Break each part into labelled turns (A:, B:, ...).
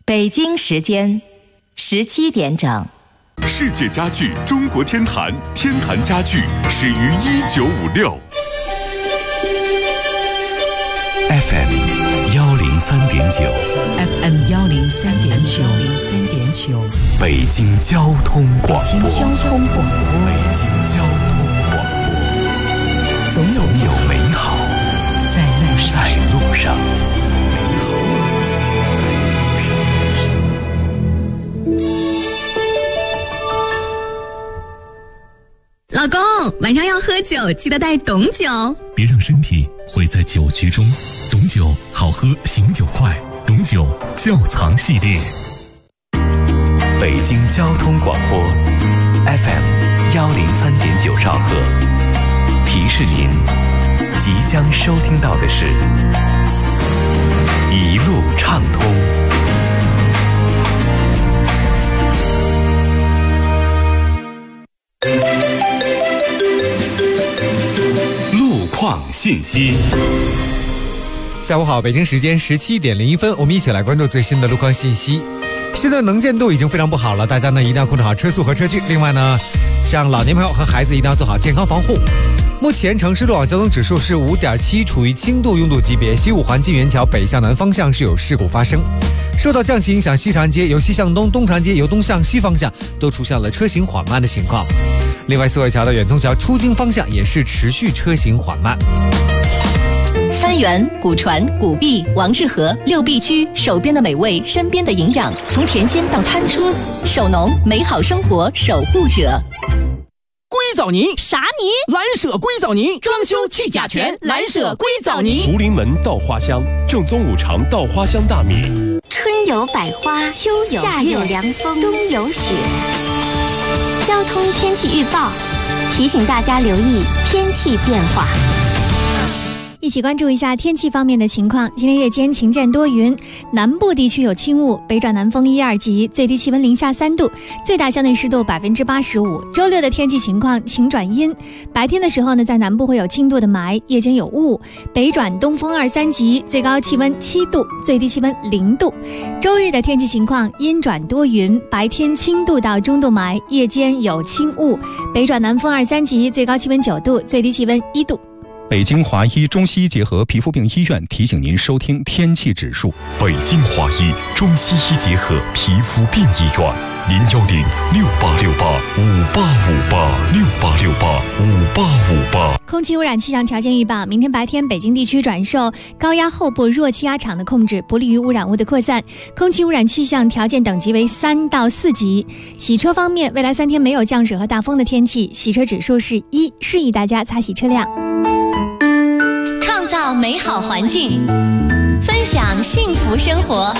A: 北京时间17点整。
B: 世界家具中国天坛，天坛家具始于1956。
C: FM 103.9
D: FM 103.9
C: 北京交通广播。
D: 北京交通广播。
C: 北京交通广播。总有美好在路上。
E: 老公，晚上要喝酒，记得带董酒，
F: 别让身体毁在酒局中。董酒好喝，醒酒快。董酒窖藏系列。
C: 北京交通广播 FM 103.9兆赫，提示您即将收听到的是一路畅通。路况信息。
G: 下午好，北京时间17点01分，我们一起来关注最新的路况信息。现在能见度已经非常不好了，大家呢一定要控制好车速和车距。另外呢，像老年朋友和孩子一定要做好健康防护。目前城市路网交通指数是5.7，处于轻度拥堵级别。西五环金源桥北向南方向是有事故发生。受到降旗影响，西长安街由西向东，东长安街由东向西方向都出现了车行缓慢的情况。另外，四惠桥的远通桥出京方向也是持续车行缓慢。
A: 三元、古传、古币、王致和6必居，手边的美味，身边的营养，从田间到餐桌，手农美好生活守护者。
H: 硅藻泥
I: 啥泥？
H: 蓝舍硅藻泥，装修去甲醛，蓝舍硅藻泥。
B: 福临门稻花香，正宗五常稻花香大米。
J: 春有百花，秋有夏有凉风，冬有雪。交通天气预报提醒大家留意天气变化。
K: 一起关注一下天气方面的情况。今天夜间晴间多云，南部地区有轻雾，北转南风1、2级，最低气温零下3度，最大相对湿度85%。周六的天气情况晴转阴，白天的时候呢，在南部会有轻度的霾，夜间有雾，北转东风2、3级，最高气温7度，最低气温0度。周日的天气情况阴转多云，白天轻度到中度霾，夜间有轻雾，北转南风2、3级，最高气温9度，最低气温1度。
L: 北京华医中西医结合皮肤病医院提醒您收听天气指数。
B: 北京华医中西医结合皮肤病医院，0106868585858，68685858。
K: 空气污染气象条件预报：明天白天北京地区转受高压后部弱气压场的控制，不利于污染物的扩散，空气污染气象条件等级为3到4级。洗车方面，未来3天没有降水和大风的天气，洗车指数是1，示意大家擦洗车辆。
A: 创造美好环境，分享幸福生活。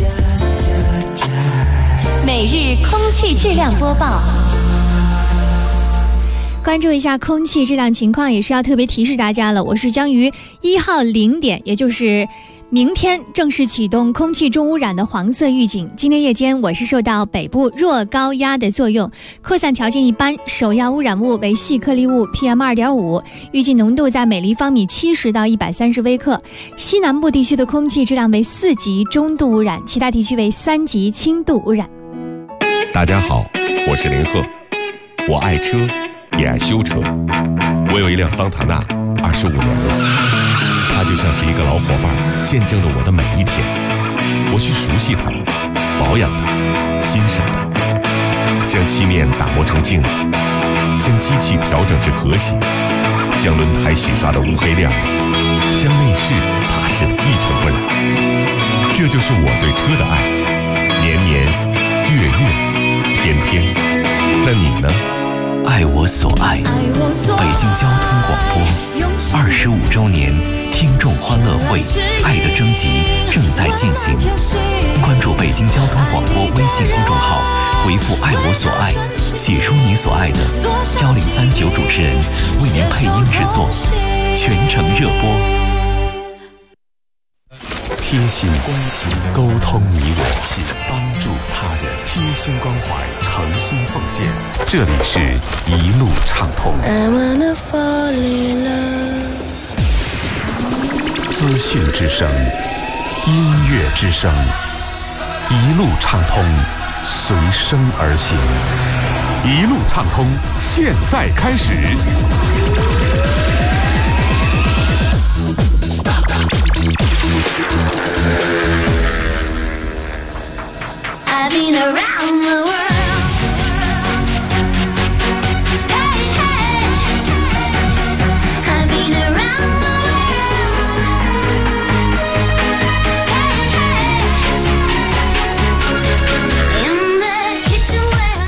A: 每日空气质量播报。
K: 关注一下空气质量情况，也是要特别提示大家了。我是将于1号0点，也就是明天正式启动空气重污染的黄色预警。今天夜间我是受到北部弱高压的作用，扩散条件一般，首要污染物为细颗粒物 PM2.5， 预计浓度在每立方米70到130微克。西南部地区的空气质量为4级中度污染，其他地区为3级轻度污染。
B: 大家好，我是林鹤，我爱车也爱修车。我有一辆桑塔纳，25年了，它就像是一个老伙伴，见证了我的每一天。我去熟悉它，保养它，欣赏它，将漆面打磨成镜子，将机器调整至和谐，将轮胎洗刷得乌黑亮丽，将内饰擦拭得一尘不染。这就是我对车的爱，年年月月天天。那你呢？
C: 爱我所爱，北京交通广播25周年听众欢乐会爱的征集正在进行，关注北京交通广播微信公众号，回复爱我所爱，写出你所爱的，1039主持人为您配音制作，全程热播。
B: 贴心关心，沟通你我，帮助他人，贴心关怀，诚心奉献。这里是一路畅通。资讯之声，音乐之声一路畅通，随声而行。一路畅通，现在开始。
I: I've been around the world. .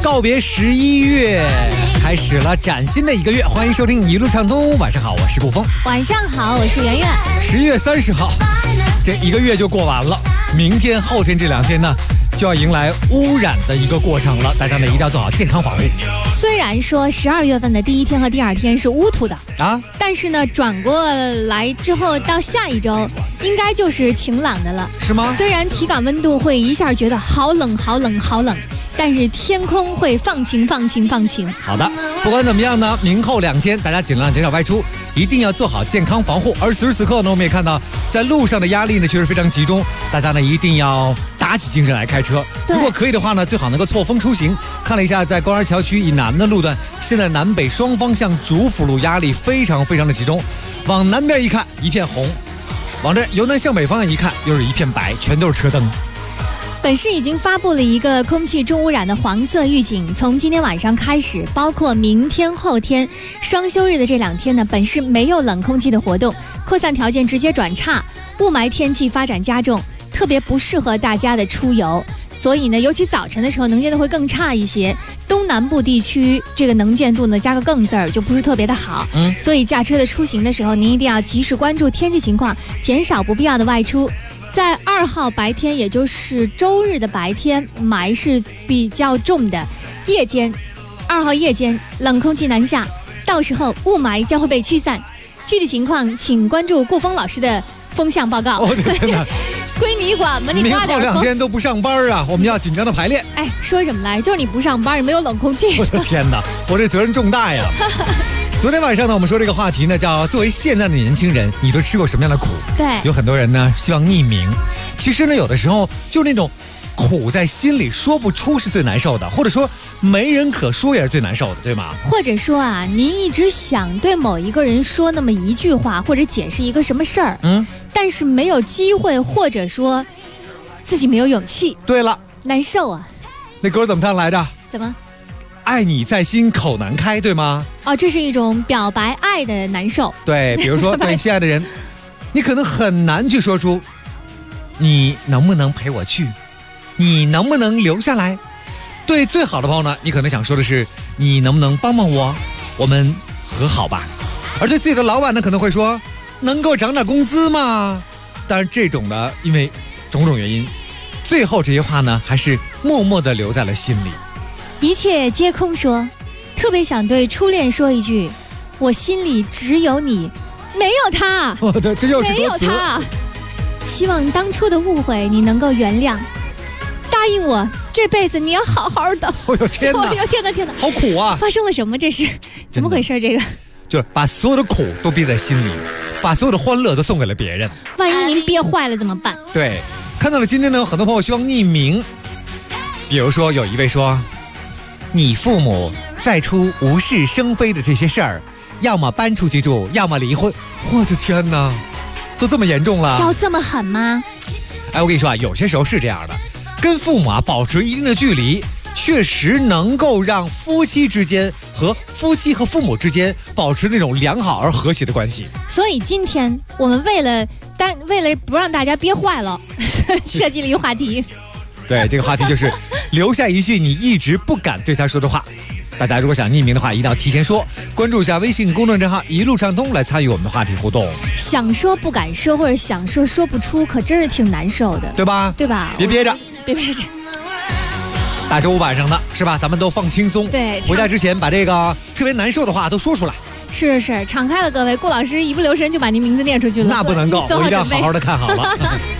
G: 告别11月，开始了崭新的一个月，欢迎收听一路畅通。晚上好，我是顾峰。
K: 晚上好，我是圆圆。
G: 11月30号，这一个月就过完了，明天、后天这2天呢，就要迎来污染的一个过程了。大家呢一定要做好健康防护。
K: 虽然说12月份的第1天和第2天是乌土的啊，但是呢转过来之后到下一周应该就是晴朗的了，
G: 是吗？
K: 虽然体感温度会一下觉得好冷好冷好冷，但是天空会放晴放晴放晴。
G: 好的，不管怎么样呢，明后2天大家尽量减少外出，一定要做好健康防护。而此时此刻呢，我们也看到在路上的压力呢确实非常集中，大家呢一定要打起精神来开车。如果可以的话呢，最好能够错峰出行。看了一下在公园桥区以南的路段，现在南北双方向主辅路压力非常非常的集中，往南边一看一片红，往这由南向北方向一看又是一片白，全都是车灯。
K: 本市已经发布了一个空气重污染的黄色预警，从今天晚上开始，包括明天、后天、双休日的这2天呢，本市没有冷空气的活动，扩散条件直接转差，雾霾天气发展加重，特别不适合大家的出游。所以呢，尤其早晨的时候能见度会更差一些，东南部地区这个能见度呢加个更字儿就不是特别的好。所以驾车的出行的时候，您一定要及时关注天气情况，减少不必要的外出。在2号白天，也就是周日的白天，霾是比较重的。夜间，2号夜间冷空气南下，到时候雾霾将会被驱散。具体情况请关注顾峰老师的风向报告。
G: 我的天哪！
K: 归你管吧，你刮点风。
G: 明后2天都不上班啊，我们要紧张的排练。
K: 哎，说什么来？就是你不上班，你没有冷空气。
G: 我的天哪，我这责任重大呀！昨天晚上呢，我们说这个话题呢，叫作为现在的年轻人，你都吃过什么样的苦？
K: 对，
G: 有很多人呢希望匿名。其实呢，有的时候就那种苦在心里说不出是最难受的，或者说没人可说也是最难受的，对吗？
K: 或者说啊，您一直想对某一个人说那么一句话，或者解释一个什么事儿，但是没有机会，或者说自己没有勇气。
G: 对了，
K: 难受啊。
G: 那歌怎么唱来着？
K: 怎么？
G: 爱你在心口难开，对吗？
K: 哦，这是一种表白爱的难受。
G: 对，比如说对心爱的人，你可能很难去说出你能不能陪我去，你能不能留下来。对最好的朋友呢，你可能想说的是你能不能帮帮我，我们和好吧。而对自己的老板呢，可能会说能够涨点工资吗？但是这种呢，因为种种原因，最后这些话呢还是默默地留在了心里。
K: 一切皆空说，特别想对初恋说一句，我心里只有你，没有他。
G: 对，这又是歌词。
K: 没有他。希望当初的误会你能够原谅，答应我这辈子你要好好的。
G: 哎呦天哪！
K: 哎呦天哪天哪！
G: 好苦啊！
K: 发生了什么？这是怎么回事？这个
G: 就是把所有的苦都憋在心里，把所有的欢乐都送给了别人。
K: 万一您憋坏了怎么办？
G: 对，看到了今天呢，有很多朋友希望匿名。比如说有一位说，你父母再出无事生非的这些事儿，要么搬出去住，要么离婚。我的天哪，都这么严重了？
K: 要这么狠吗？
G: 哎，我跟你说啊，有些时候是这样的，跟父母啊保持一定的距离，确实能够让夫妻之间和夫妻和父母之间保持那种良好而和谐的关系。
K: 所以今天我们为了不让大家憋坏了，设计了一个话题。
G: 对，这个话题就是留下一句你一直不敢对他说的话。大家如果想匿名的话，一定要提前说，关注一下微信公众账号一路畅通来参与我们的话题互动。
K: 想说不敢说，或者想说说不出，可真是挺难受的，
G: 对吧？
K: 对吧？
G: 别憋着，
K: 别憋着。
G: 大周五晚上的是吧？咱们都放轻松。
K: 对，
G: 回家之前把这个特别难受的话都说出来。
K: 是，敞开了各位。顾老师一不留神就把您名字念出去了，
G: 那不能够，我一定要好好的看好了。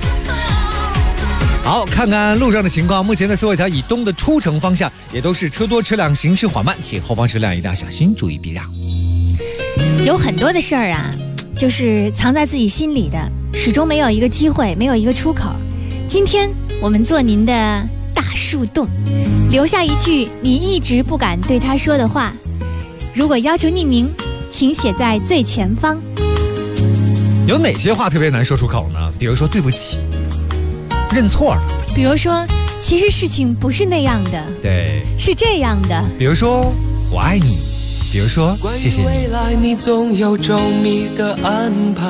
G: 好，看看路上的情况。目前在苏汇桥以东的出城方向也都是车多车辆行驶缓慢，请后方车辆一定要小心，注意避让。
K: 有很多的事儿啊，就是藏在自己心里的，始终没有一个机会，没有一个出口。今天我们做您的大树洞，留下一句你一直不敢对他说的话。如果要求匿名，请写在最前方。
G: 有哪些话特别难说出口呢？比如说对不起，认错了。
K: 比如说，其实事情不是那样的，
G: 对，
K: 是这样的。
G: 比如说我爱你，比如说谢谢你。
M: 未来你总有周密的安排，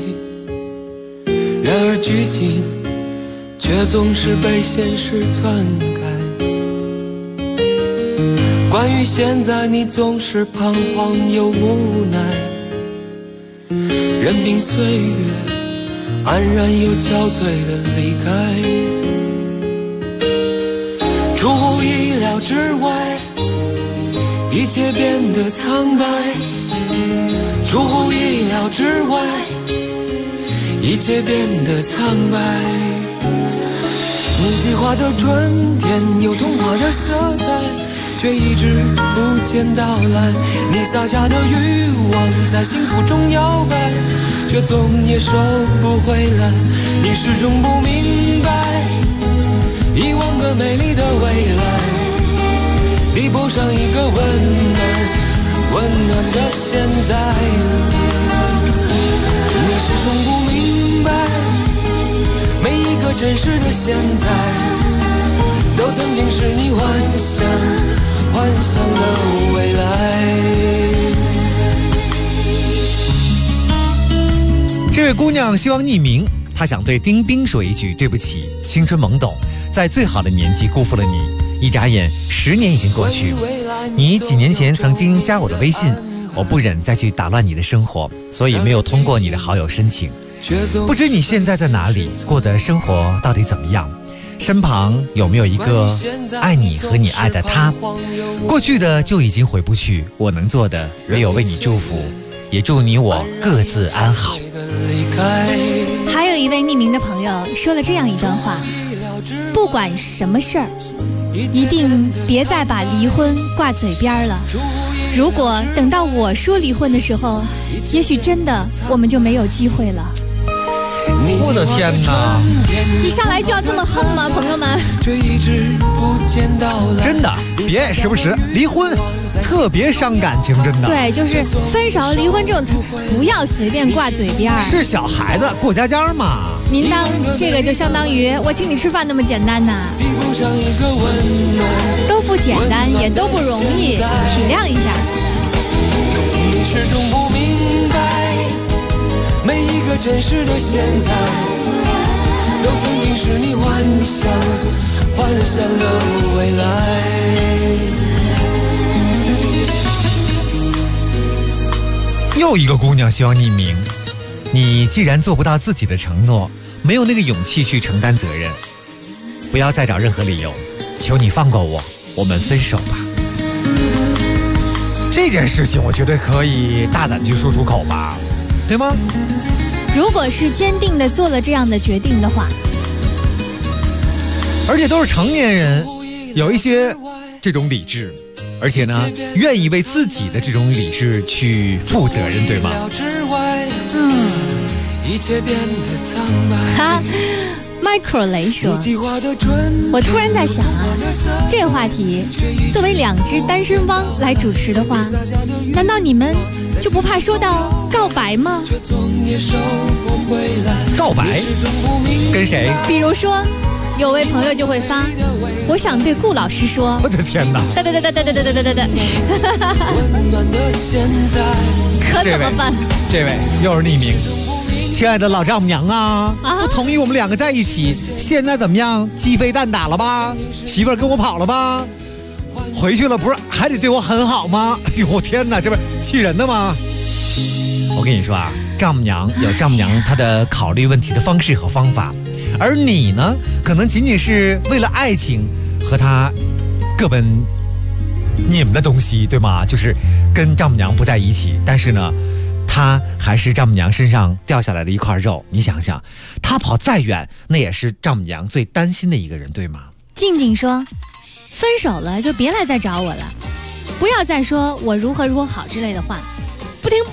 M: 然而剧情却总是被现实篡改。关于现在你总是彷徨又无奈，任凭岁月安然又憔悴的离开。出乎意料之外，一切变得苍白。出乎意料之外，一切变得苍白。你计划的春天有童话的色彩，却一直不见到来。你撒下的欲望在幸福中摇摆，却总也收不回来。你始终不明白，一万个美丽的未来比不上一个温暖的现在。你始终不明白，每一个真实的现在都曾经是你幻想的未来。
G: 这位姑娘希望匿名，她想对丁冰说一句对不起，青春懵懂，在最好的年纪辜负了你。一眨眼10年已经过去，你几年前曾经加我的微信，我不忍再去打乱你的生活，所以没有通过你的好友申请。不知你现在在哪里，过的生活到底怎么样？身旁有没有一个爱你和你爱的他？过去的就已经回不去，我能做的唯有为你祝福，也祝你我各自安好。
K: 还有一位匿名的朋友说了这样一段话：不管什么事儿，一定别再把离婚挂嘴边了。如果等到我说离婚的时候，也许真的我们就没有机会了。
G: 我的天哪！
K: 一上来就要这么横吗，朋友们？
G: 真的，别时不时离婚，特别伤感情，真的。
K: 对，就是分手、离婚这种词，不要随便挂嘴边。
G: 是小孩子过家家嘛。
K: 您当这个就相当于我请你吃饭那么简单呐？都不简单，也都不容易，体谅一下。
M: 你始终不明白，每一个真实的现在都曾经是你幻想的未来。
G: 又一个姑娘希望匿名，你既然做不到自己的承诺，没有那个勇气去承担责任，不要再找任何理由，求你放过我，我们分手吧。这件事情我觉得可以大胆去说出口吧，对吗？
K: 如果是坚定的做了这样的决定的话，
G: 而且都是成年人，有一些这种理智，而且呢愿意为自己的这种理智去负责任，对吗？
K: 哈，Micro 雷说，我突然在想啊，这个话题作为2只单身汪来主持的话，难道你们就不怕说到告白吗？
G: 告白？跟谁？
K: 比如说有位朋友就会发，我想对顾老师说。
G: 我的天哪！
K: 可怎么办？
G: 这位又是匿名。亲爱的老丈母娘啊，不同意我们2个在一起，现在怎么样？鸡飞蛋打了吧？媳妇儿跟我跑了吧？回去了不是还得对我很好吗？哎呦天哪，这不是气人的吗？我跟你说啊，丈母娘有丈母娘她的考虑问题的方式和方法，而你呢，可能仅仅是为了爱情和她各奔你们的东西，对吗？就是跟丈母娘不在一起，但是呢他还是丈母娘身上掉下来的一块肉，你想想，他跑再远，那也是丈母娘最担心的一个人，对吗？
K: 静静说，分手了就别来再找我了，不要再说我如何如何好之类的话，不听，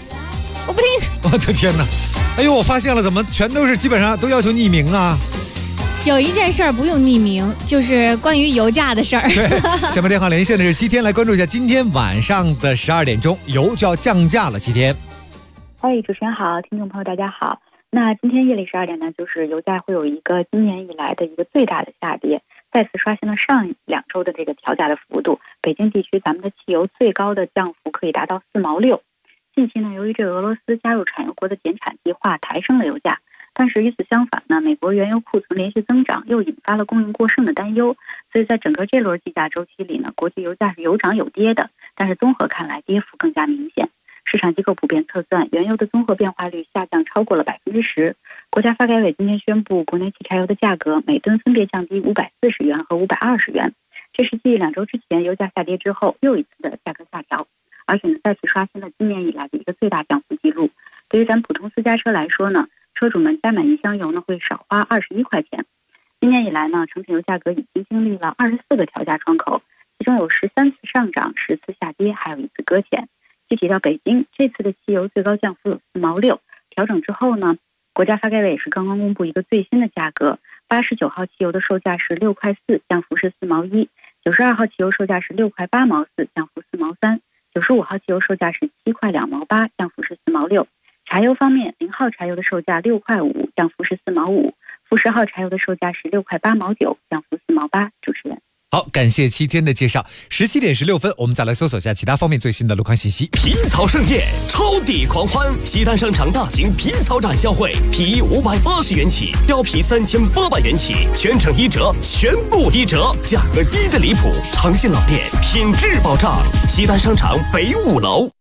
K: 我不听。
G: 我的天哪！哎呦，我发现了，怎么全都是基本上都要求匿名啊？
K: 有一件事儿不用匿名，就是关于油价的事儿。
G: 下面电话连线的是7天，来关注一下今天晚上的12点钟，油就要降价了。7天，
N: 主持人好，听众朋友大家好。那今天夜里12点呢，就是油价会有一个今年以来的一个最大的下跌，再次刷新了上2周的这个调价的幅度。北京地区咱们的汽油最高的降幅可以达到4毛6。近期呢，由于这俄罗斯加入产油国的减产计划，抬升了油价。但是与此相反呢，美国原油库存连续增长，又引发了供应过剩的担忧。所以在整个这轮计价周期里呢，国际油价是有涨有跌的，但是综合看来，跌幅更加明显。市场机构普遍测算，原油的综合变化率下降超过了10%。国家发改委今天宣布，国内汽柴油的价格每吨分别降低540元和520元，这是继2周之前油价下跌之后又一次的价格下调，而且呢再次刷新了今年以来的一个最大降幅记录。对于咱普通私家车来说呢，车主们加满1箱油呢会少花21块钱。今年以来呢，成品油价格已经经历了24个调价窗口，其中有13次上涨，10次下跌，还有1次搁浅。具体到北京，这次的汽油最高降幅有4毛6。调整之后呢，国家发改委也是刚刚公布一个最新的价格，89号汽油的售价是6块4，降幅是4毛1；92号汽油售价是6块8毛4，降幅4毛3；95号汽油售价是7块2毛8，降幅是4毛6。柴油方面，0号柴油的售价6块5，降幅是4毛5；负10号柴油的售价是6块8毛9，降幅4毛8。主持人。
G: 好，感谢7天的介绍。17点16分，我们再来搜索一下其他方面最新的路况信息。
O: 皮草盛宴，超抵狂欢！西单商场大型皮草展销会，皮衣580元起，貂皮3800元起，全程1折，全部1折，价格低的离谱。诚信老店，品质保障。西单商场北5楼。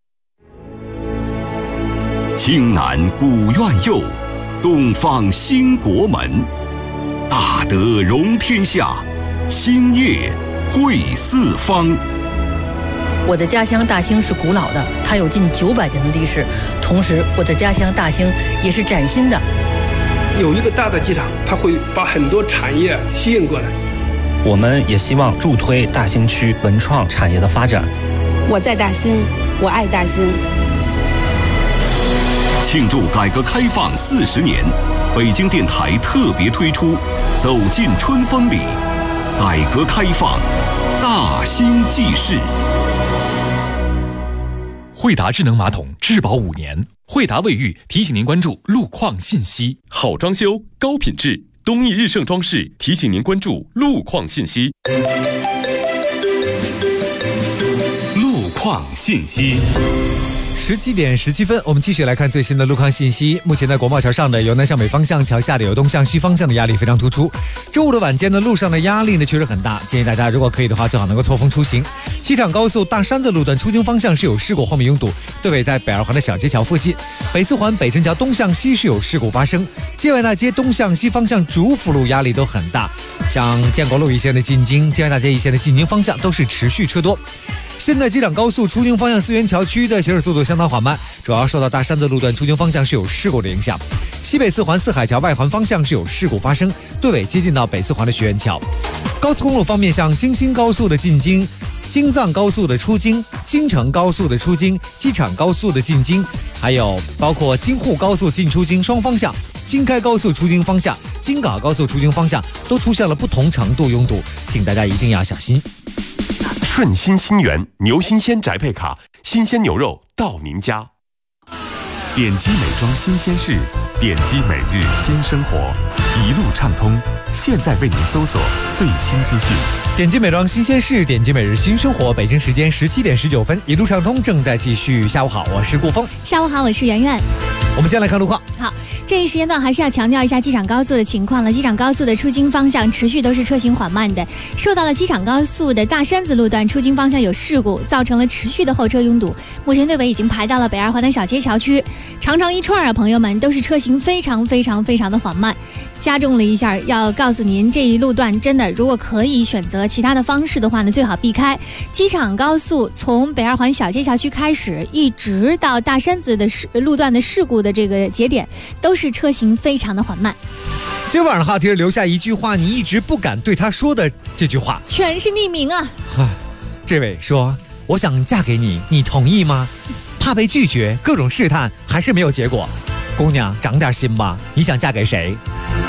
P: 青南古院右，东方兴国门，大德容天下，兴业惠四方。
Q: 我的家乡大兴是古老的，它有近900年的历史。同时，我的家乡大兴也是崭新的。
R: 有一个大的机场，它会把很多产业吸引过来。
S: 我们也希望助推大兴区文创产业的发展。
T: 我在大兴，我爱大兴。
P: 庆祝改革开放40年，北京电台特别推出《走进春风里》，改革开放大兴记事。
F: 惠达智能马桶质保5年，惠达卫浴提醒您关注路况信息。
B: 好装修，高品质，东义日盛装饰提醒您关注路况信息。
P: 路况信息。
G: 17点17分，我们继续来看最新的路况信息。目前在国贸桥上的由南向北方向，桥下的由东向西方向的压力非常突出。周五的晚间呢，路上的压力呢确实很大，建议大家如果可以的话，最好能够错峰出行。机场高速大山子路段出京方向是有事故，后面拥堵，对尾在北二环的小街桥附近。北四环北辰桥东向西是有事故发生，街外大街东向西方向主辅路压力都很大，像建国路一线的进京、街外大街一线的进京方向都是持续车多。现在机场高速出京方向四元桥区的行驶速度相当缓慢，主要受到大山子路段出京方向是有事故的影响。西北四环四海桥外环方向是有事故发生，对尾接近到北四环的学园桥。高速公路方面，像京新高速的进京、京藏高速的出京、京承高速的出京、机场高速的进京，还有包括京沪高速进出京双方向、京开高速出京方向、京港高速出京方向都出现了不同程度拥堵，请大家一定要小心。
B: 顺心新源牛新鲜宅配卡，新鲜牛肉到您家。点击美妆新鲜事，点击每日新生活，一路畅通。现在为您搜索最新资讯。
G: 点击美妆新鲜事，点击每日新生活。北京时间17点19分，一路畅通正在继续。下午好，我是顾峰。
K: 下午好，我是圆圆。
G: 我们先来看路况。
K: 好，这一时间段还是要强调一下机场高速的情况了。机场高速的出京方向持续都是车行缓慢的，受到了机场高速的大山子路段出京方向有事故，造成了持续的后车拥堵。目前队尾已经排到了北二环的小街桥区，长长一串啊，朋友们都是车行非常的缓慢。加重了一下，要告诉您这一路段真的，如果可以选择其他的方式的话呢，最好避开。机场高速从北二环小街桥区开始，一直到大山子的路段的事故的这个节点，都是车行非常的缓慢。
G: 今晚上话题是留下一句话，你一直不敢对他说的这句话，
K: 全是匿名啊。
G: 这位说：“我想嫁给你，你同意吗？”怕被拒绝，各种试探，还是没有结果。姑娘，长点心吧，你想嫁给谁？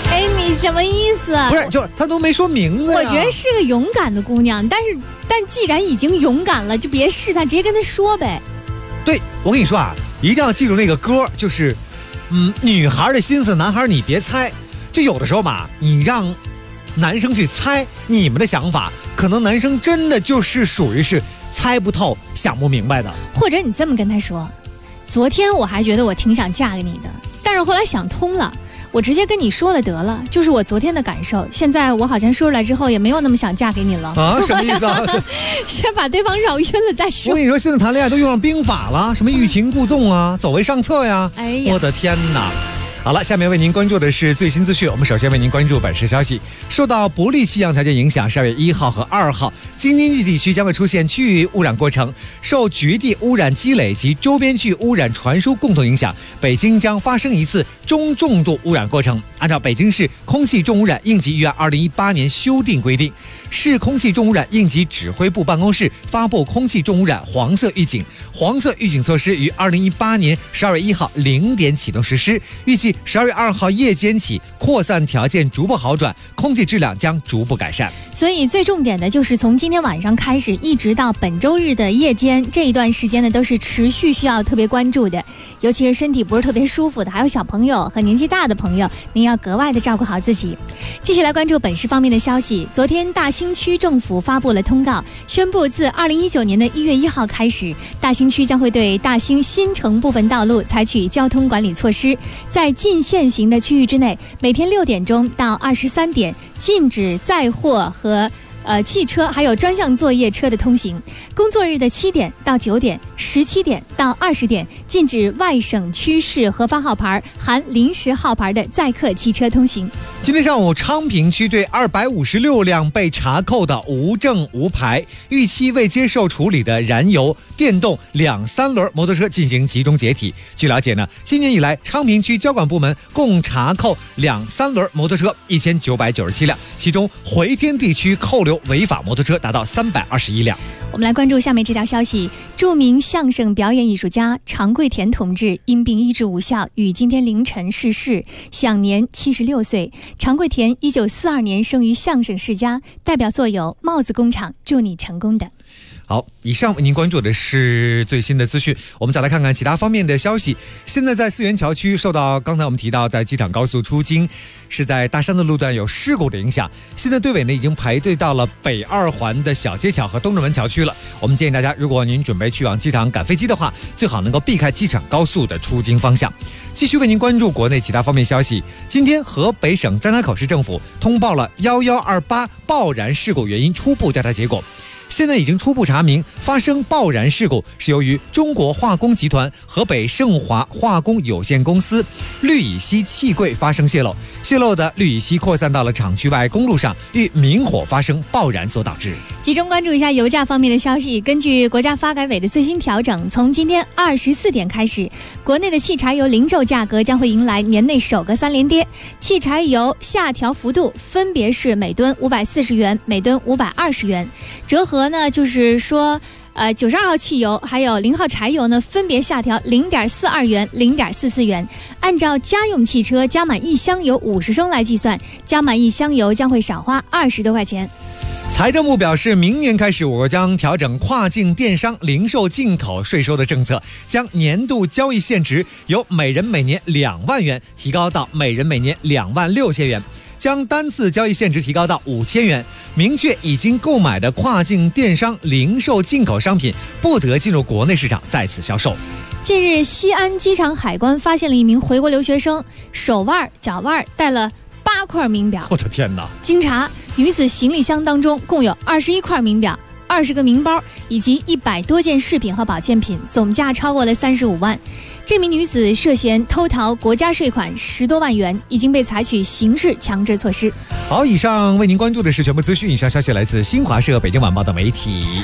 K: 哎，你什么意思？
G: 不是，就是她都没说名字呀。
K: 我觉得是个勇敢的姑娘，但既然已经勇敢了，就别试探，直接跟她说呗。
G: 对，我跟你说啊，一定要记住那个歌，就是女孩的心思，男孩你别猜。就有的时候吧，你让男生去猜你们的想法，可能男生真的就是属于是猜不透、想不明白的。
K: 或者你这么跟他说，昨天我还觉得我挺想嫁给你的，但是后来想通了，我直接跟你说了得了，就是我昨天的感受。现在我好像说出来之后，也没有那么想嫁给你了
G: 啊？什么意思啊？
K: 先把对方绕晕了再说。
G: 我跟你说，现在谈恋爱都用上兵法了，什么欲擒故纵啊，走为上策呀。
K: 哎呀，
G: 我的天哪！好了，下面为您关注的是最新资讯。我们首先为您关注本市消息。受到不利气象条件影响，12月1号和2号，京津冀地区将会出现区域污染过程。受局地污染积累及周边区污染传输共同影响，北京将发生一次中重度污染过程。按照北京市空气重污染应急预案2018年修订规定，市空气重污染应急指挥部办公室发布空气重污染黄色预警。黄色预警措施于2018年12月1号0点启动实施，预计12月2号夜间起，扩散条件逐步好转，空气质量将逐步改善。
K: 所以最重点的就是从今天晚上开始，一直到本周日的夜间这一段时间呢，都是持续需要特别关注的。尤其是身体不是特别舒服的，还有小朋友和年纪大的朋友，您要格外的照顾好自己。继续来关注本市方面的消息。昨天大兴区政府发布了通告，宣布自2019年的1月1号开始，大兴区将会对大兴新城部分道路采取交通管理措施，在禁限行的区域之内，每天6点钟到23点禁止载货和汽车还有专项作业车的通行。工作日的7点到9点、17点到20点禁止外省区市核发号牌含临时号牌的载客汽车通行。
G: 今天上午，昌平区对256辆被查扣的无证无牌、逾期未接受处理的燃油、电动2、3轮摩托车进行集中解体。据了解呢，今年以来，昌平区交管部门共查扣2、3轮摩托车1997辆，其中回天地区扣留违法摩托车达到321辆。
K: 我们来关注下面这条消息：著名相声表演艺术家常贵田同志因病医治无效，于今天凌晨逝世，享年76岁。常贵田1942年生于相声世家，代表作有《帽子工厂》《祝你成功》等。
G: 好，以上为您关注的是最新的资讯，我们再来看看其他方面的消息。现在在四元桥区，受到刚才我们提到在机场高速出京是在大山的路段有事故的影响，现在队尾呢已经排队到了北2环的小街桥和东直门桥区了。我们建议大家，如果您准备去往机场赶飞机的话，最好能够避开机场高速的出京方向。继续为您关注国内其他方面消息。今天河北省张家口市政府通报了1128爆燃事故原因初步调查结果。现在已经初步查明，发生爆燃事故是由于中国化工集团河北盛华化工有限公司氯乙烯气柜发生泄漏，泄漏的氯乙烯扩散到了厂区外公路上，遇明火发生爆燃所导致。
K: 集中关注一下油价方面的消息。根据国家发改委的最新调整，从今天24点开始，国内的汽柴油零售价格将会迎来年内首个3连跌。汽柴油下调幅度分别是每吨540元、每吨520元，折合呢就是说92号汽油还有0号柴油呢分别下调0.42元、0.44元。按照家用汽车加满1箱油50升来计算，加满1箱油将会少花20多块钱。
G: 财政部表示，明年开始，我国将调整跨境电商零售进口税收的政策，将年度交易限值由每人每年2万元提高到每人每年2万6千元，将单次交易限值提高到5000元。明确已经购买的跨境电商零售进口商品不得进入国内市场再次销售。
K: 近日，西安机场海关发现了一名回国留学生，手腕、脚腕带了8块名表。
G: 我的天哪！
K: 经查，女子行李箱当中共有21块名表、20个名包以及100多件饰品和保健品，总价超过了35万。这名女子涉嫌偷逃国家税款10多万元，已经被采取刑事强制措施。
G: 好，以上为您关注的是全部资讯。以上消息来自新华社、北京晚报的媒体。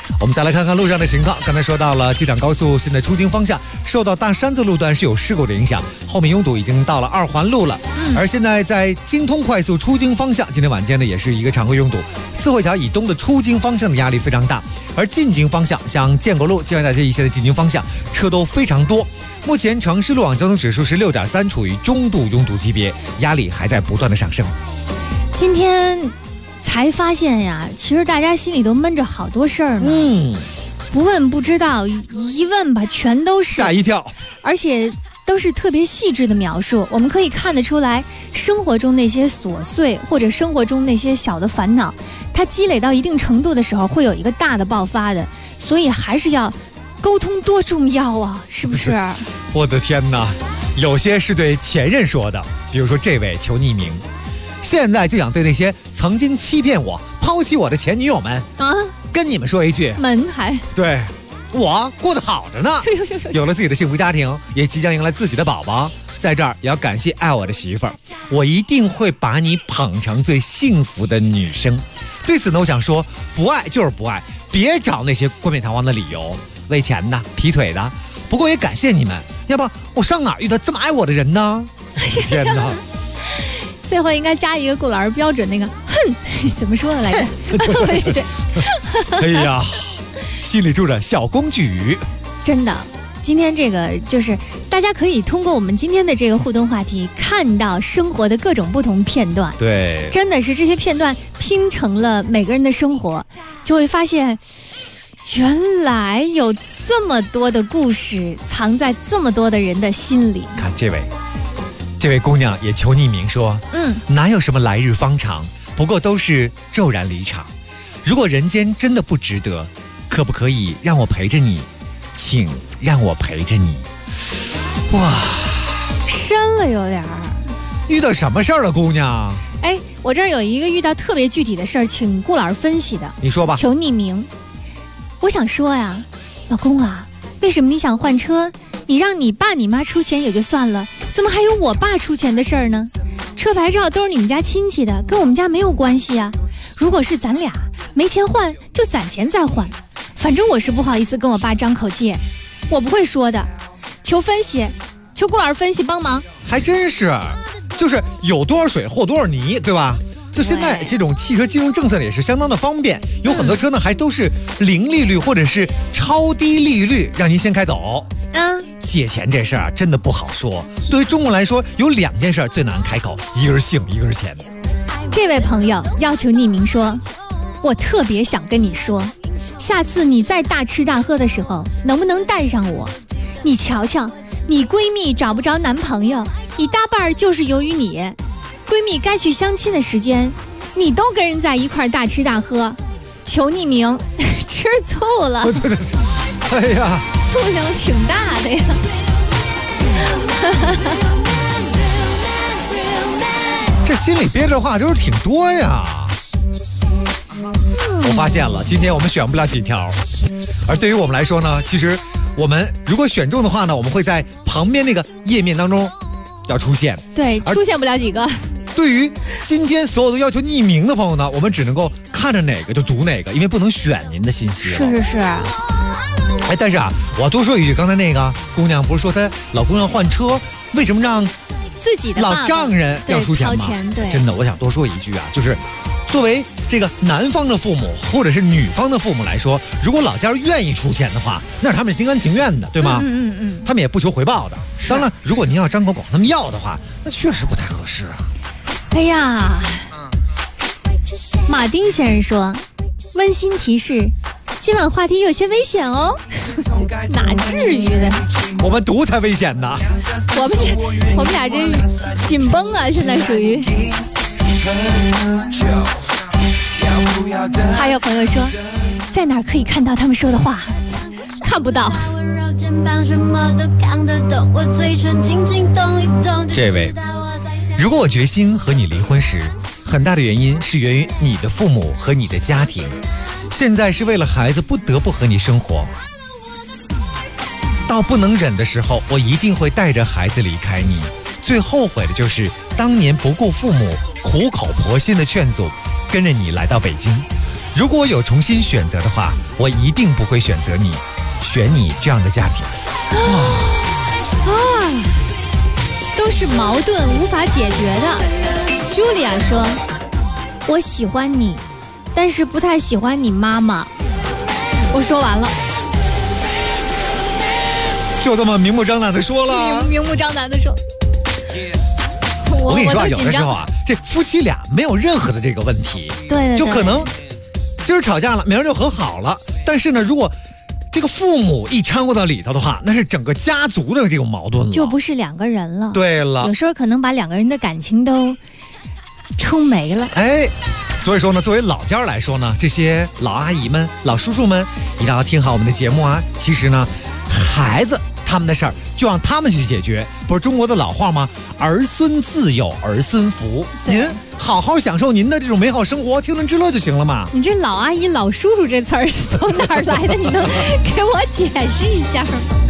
G: 我们再来看看路上的情况。刚才说到了机场高速现在出京方向受到大山子路段是有事故的影响，后面拥堵已经到了2环路了。而现在在京通快速出京方向，今天晚间呢也是一个常规拥堵，四惠桥以东的出京方向的压力非常大，而进京方向像建国路、建外大街一线的进京方向车都非常多。目前城市路网交通指数是6.3，处于中度拥堵级别，压力还在不断的上升。
K: 今天才发现呀，其实大家心里都闷着好多事儿呢。不问不知道，一问吧全都是
G: 吓一跳，
K: 而且都是特别细致的描述。我们可以看得出来，生活中那些琐碎或者生活中那些小的烦恼，它积累到一定程度的时候，会有一个大的爆发的。所以还是要沟通多重要啊，是不是？
G: 我的天哪，有些是对前任说的，比如说这位求匿名。现在就想对那些曾经欺骗我、抛弃我的前女友们跟你们说一句：对，我过得好着呢，有了自己的幸福家庭，也即将迎来自己的宝宝。在这儿也要感谢爱我的媳妇儿，我一定会把你捧成最幸福的女生。对此呢，我想说，不爱就是不爱，别找那些冠冕堂皇的理由，为钱的、劈腿的。不过也感谢你们，要不我上哪儿遇到这么爱我的人呢？天哪！
K: 最后应该加一个顾老师标准那个哼，怎么说的来着？对，
G: 哎呀，心里住着小公举。
K: 真的，今天这个就是大家可以通过我们今天的这个互动话题，看到生活的各种不同片段。
G: 对，
K: 真的是这些片段拼成了每个人的生活，就会发现原来有这么多的故事藏在这么多的人的心里。
G: 看这位姑娘也求匿名说，哪有什么来日方长，不过都是骤然离场。如果人间真的不值得，可不可以让我陪着你？请让我陪着你。哇，
K: 深了有点儿。
G: 遇到什么事儿了，姑娘？
K: 哎，我这儿有一个遇到特别具体的事儿，请顾老师分析的。
G: 你说吧。
K: 求匿名。我想说呀，老公啊，为什么你想换车？你让你爸你妈出钱也就算了，怎么还有我爸出钱的事儿呢？车牌照都是你们家亲戚的，跟我们家没有关系啊。如果是咱俩没钱换，就攒钱再换。反正我是不好意思跟我爸张口借，我不会说的。求分析，求顾老师分析帮忙。
G: 还真是，就是有多少水和多少泥，对吧？就现在这种汽车金融政策也是相当的方便，有很多车呢还都是零利率或者是超低利率，让您先开走。借钱这事儿真的不好说。对于中国来说，有2件事最难开口，一个是性，一个是钱。
K: 这位朋友要求匿名说，我特别想跟你说，下次你再大吃大喝的时候，能不能带上我？你瞧瞧，你闺蜜找不着男朋友，一大半就是由于你。闺蜜该去相亲的时间，你都跟人在一块大吃大喝。求匿名，吃醋了。
G: 对，哎呀，
K: 醋性挺大的呀。
G: 这心里憋着话就是挺多呀。我发现了，今天我们选不了几条，而对于我们来说呢，其实我们如果选中的话呢，我们会在旁边那个页面当中要出现。
K: 对，出现不了几个。
G: 对于今天所有的要求匿名的朋友呢，我们只能够看着哪个就读哪个，因为不能选您的信息了。
K: 是。
G: 哎，但是啊，我要多说一句，刚才那个姑娘不是说她老公要换车，为什么让
K: 自己的
G: 老丈人要出钱吗？
K: 对，
G: 真的，我想多说一句啊，就是作为这个男方的父母或者是女方的父母来说，如果老家愿意出钱的话，那是他们心甘情愿的，对吗？他们也不求回报的。当然，如果您要张口管他们要的话，那确实不太合适啊。
K: 哎呀，马丁先生说，温馨提示，今晚话题有些危险哦。哪至于的？
G: 我们读才危险呢。
K: 我们俩这紧绷啊，现在属于。还有朋友说，在哪儿可以看到他们说的话？看不到。
G: 这位，如果我决心和你离婚时，很大的原因是源于你的父母和你的家庭，现在是为了孩子不得不和你生活。到不能忍的时候，我一定会带着孩子离开你。最后悔的就是当年不顾父母苦口婆心的劝阻，跟着你来到北京。 如果我有重新选择的话，我一定不会选择你，选你这样的家庭。
K: 都是矛盾无法解决的。茱莉亚说：“我喜欢你，但是不太喜欢你妈妈。”我说完了，
G: 就这么明目张胆的说了。
K: 明目张胆的说。
G: 我跟你说啊，有的时候啊，这夫妻俩没有任何的这个问题，
K: 对，
G: 就可能今儿吵架了，明儿就和好了。但是呢，如果这个父母一掺和到里头的话，那是整个家族的这种矛盾了，
K: 就不是两个人了。
G: 对了，
K: 有时候可能把两个人的感情都冲没了。
G: 所以说呢，作为老家来说呢，这些老阿姨们、老叔叔们，一定要听好我们的节目啊。其实呢，孩子他们的事儿就让他们去解决，不是中国的老话吗？儿孙自有儿孙福。您好好享受您的这种美好生活，听闻知乐就行了嘛。
K: 你这老阿姨、老叔叔这词儿是从哪儿来的？你能给我解释一下？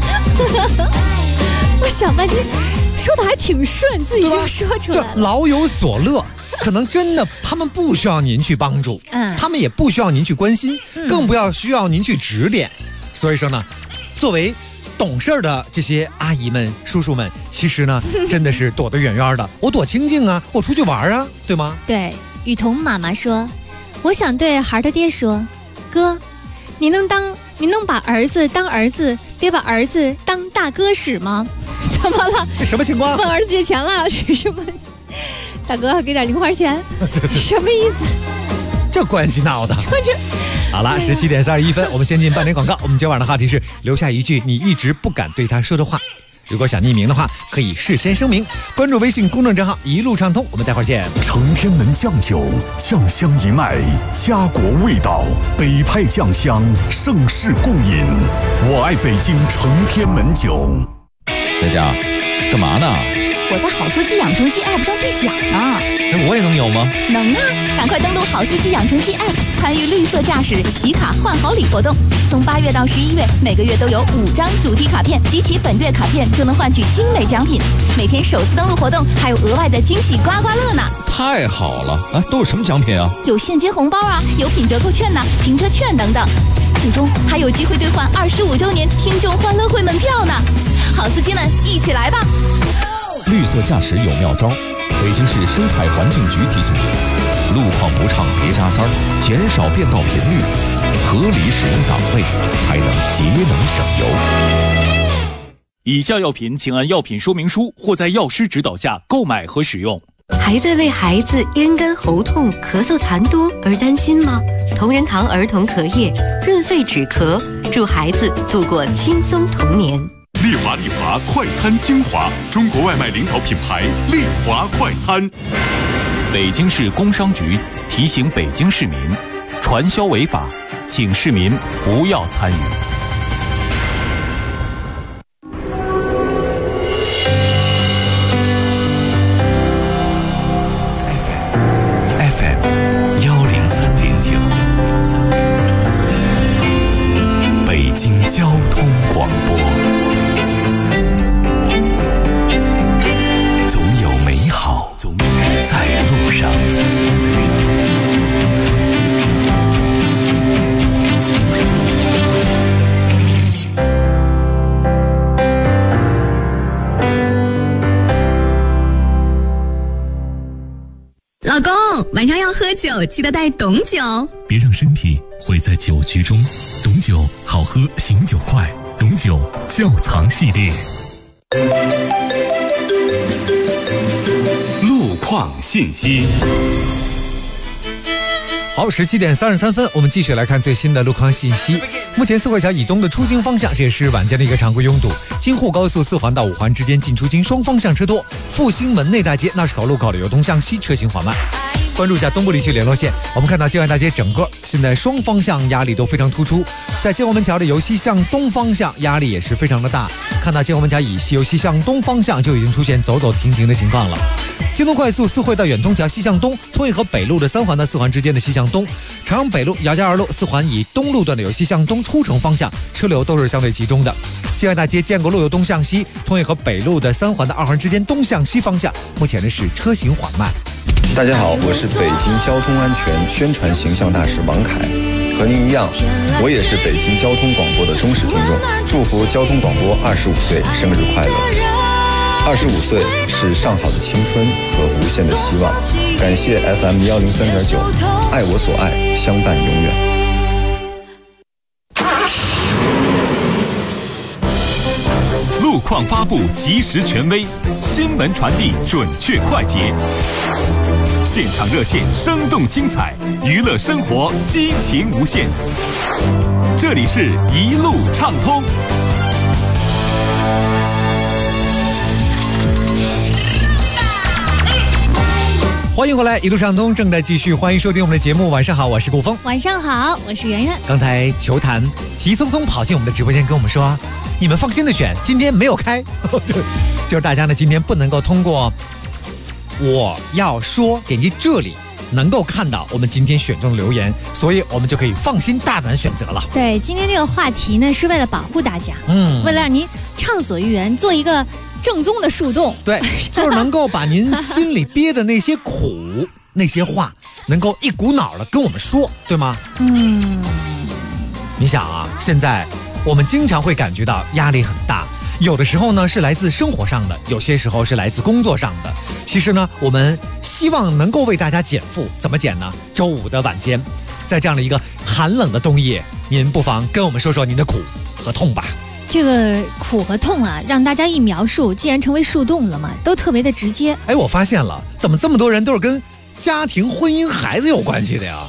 K: 我想半天，说的还挺顺，自己就说出来了。
G: 老有所乐。可能真的他们不需要您去帮助，他们也不需要您去关心，更不要需要您去指点。所以说呢，作为懂事的这些阿姨们、叔叔们，其实呢，真的是躲得远远的。我躲清静啊，我出去玩啊，对吗？
K: 对，雨桐妈妈说，我想对孩儿的爹说，哥，你能把儿子当儿子，别把儿子当大哥使吗？怎么了？
G: 这什么情况？
K: 问儿子借钱了是什么？大哥给点零花钱，什么意思？
G: 这关系闹的。好了，17点31分，我们先进半点广告。我们今晚的话题是留下一句你一直不敢对他说的话。如果想匿名的话，可以事先声明。关注微信公众账号一路畅通，我们待会儿见。
P: 承天门酱酒，酱香一脉，家国味道，北派酱香，盛世共饮。我爱北京承天门酒。
U: 在家干嘛呢？
A: 我在好司机养成记 App 上兑奖呢。
U: 我也能有吗？
A: 能啊！赶快登录好司机养成记 App， 参与绿色驾驶集卡换好礼活动。从8月到11月，每个月都有5张主题卡片，集齐本月卡片就能换取精美奖品。每天首次登录活动还有额外的惊喜刮刮乐呢！
U: 太好了啊！都有什么奖品啊？
A: 有现金红包啊，有品折扣券呐、停车券等等。最终还有机会兑换25周年听众欢乐会门票呢！好司机们，一起来吧！
U: 绿色驾驶有妙招，北京市生态环境局提醒您：路况不畅别加塞儿，减少变道频率，合理使用档位，才能节能省油。
F: 以下药品请按药品说明书或在药师指导下购买和使用。
V: 还在为孩子咽干喉痛、咳嗽痰多而担心吗？同仁堂儿童咳液润肺止咳，助孩子度过轻松童年。
P: 丽华快餐精华，中国外卖领导品牌丽华快餐。
F: 北京市工商局提醒北京市民，传销违法，请市民不要参与。
C: FM 103.9，北京交通广播。总有美好在路上。
E: 老公，晚上要喝酒，记得带董酒。
F: 别让身体毁在酒局中。董酒好喝，醒酒快。董酒窖藏系列。
P: 路况信息。
G: 好，17点33分，我们继续来看最新的路况信息。目前四惠桥以东的出京方向，这也是晚间的一个常规拥堵。京沪高速4环到5环之间进出京双方向车多。复兴门内大街闹市口路口的由东向西车行缓慢。关注一下东部地区联络线，我们看到建外大街整个现在双方向压力都非常突出。在建国门桥的由西向东方向压力也是非常的大，看到建国门桥以西由西向东方向就已经出现走走停停的情况了。京东快速4惠到远通桥西向东，通义河北路的3环到4环之间的西向东，长阳北路姚家二路4环以东路段的由西向东出城方向车流都是相对集中的。建外大街建国路由东向西，通义河北路的3环到2环之间东向西方向，目前呢是车行缓慢。
D: 大家好，我是北京交通安全宣传形象大使王凯，和您一样，我也是北京交通广播的忠实听众，祝福交通广播25岁生日快乐！25岁是上好的青春和无限的希望，感谢 FM 103.9，爱我所爱，相伴永远。
F: 路况发布及时权威，新闻传递准确快捷，现场热线生动精彩，娱乐生活激情无限。这里是一路畅通。
G: 欢迎回来，一路畅通正在继续，欢迎收听我们的节目。晚上好，我是顾峰。
K: 晚上好，我是圆圆。
G: 刚才球坛急匆匆跑进我们的直播间，跟我们说，你们放心的选，今天没有开，就是大家呢今天不能够通过我要说点击这里能够看到我们今天选中的留言，所以我们就可以放心大胆选择了。
K: 对，今天这个话题呢是为了保护大家，为了让您畅所欲言，做一个正宗的树洞。
G: 对，就是能够把您心里憋的那些苦那些话能够一股脑的跟我们说，对吗？你想啊，现在我们经常会感觉到压力很大，有的时候呢是来自生活上的，有些时候是来自工作上的。其实呢，我们希望能够为大家减负，怎么减呢？周五的晚间，在这样的一个寒冷的冬夜，您不妨跟我们说说您的苦和痛吧。
K: 这个苦和痛啊，让大家一描述，既然成为树洞了嘛，都特别的直接。
G: 哎，我发现了，怎么这么多人都是跟家庭、婚姻、孩子有关系的呀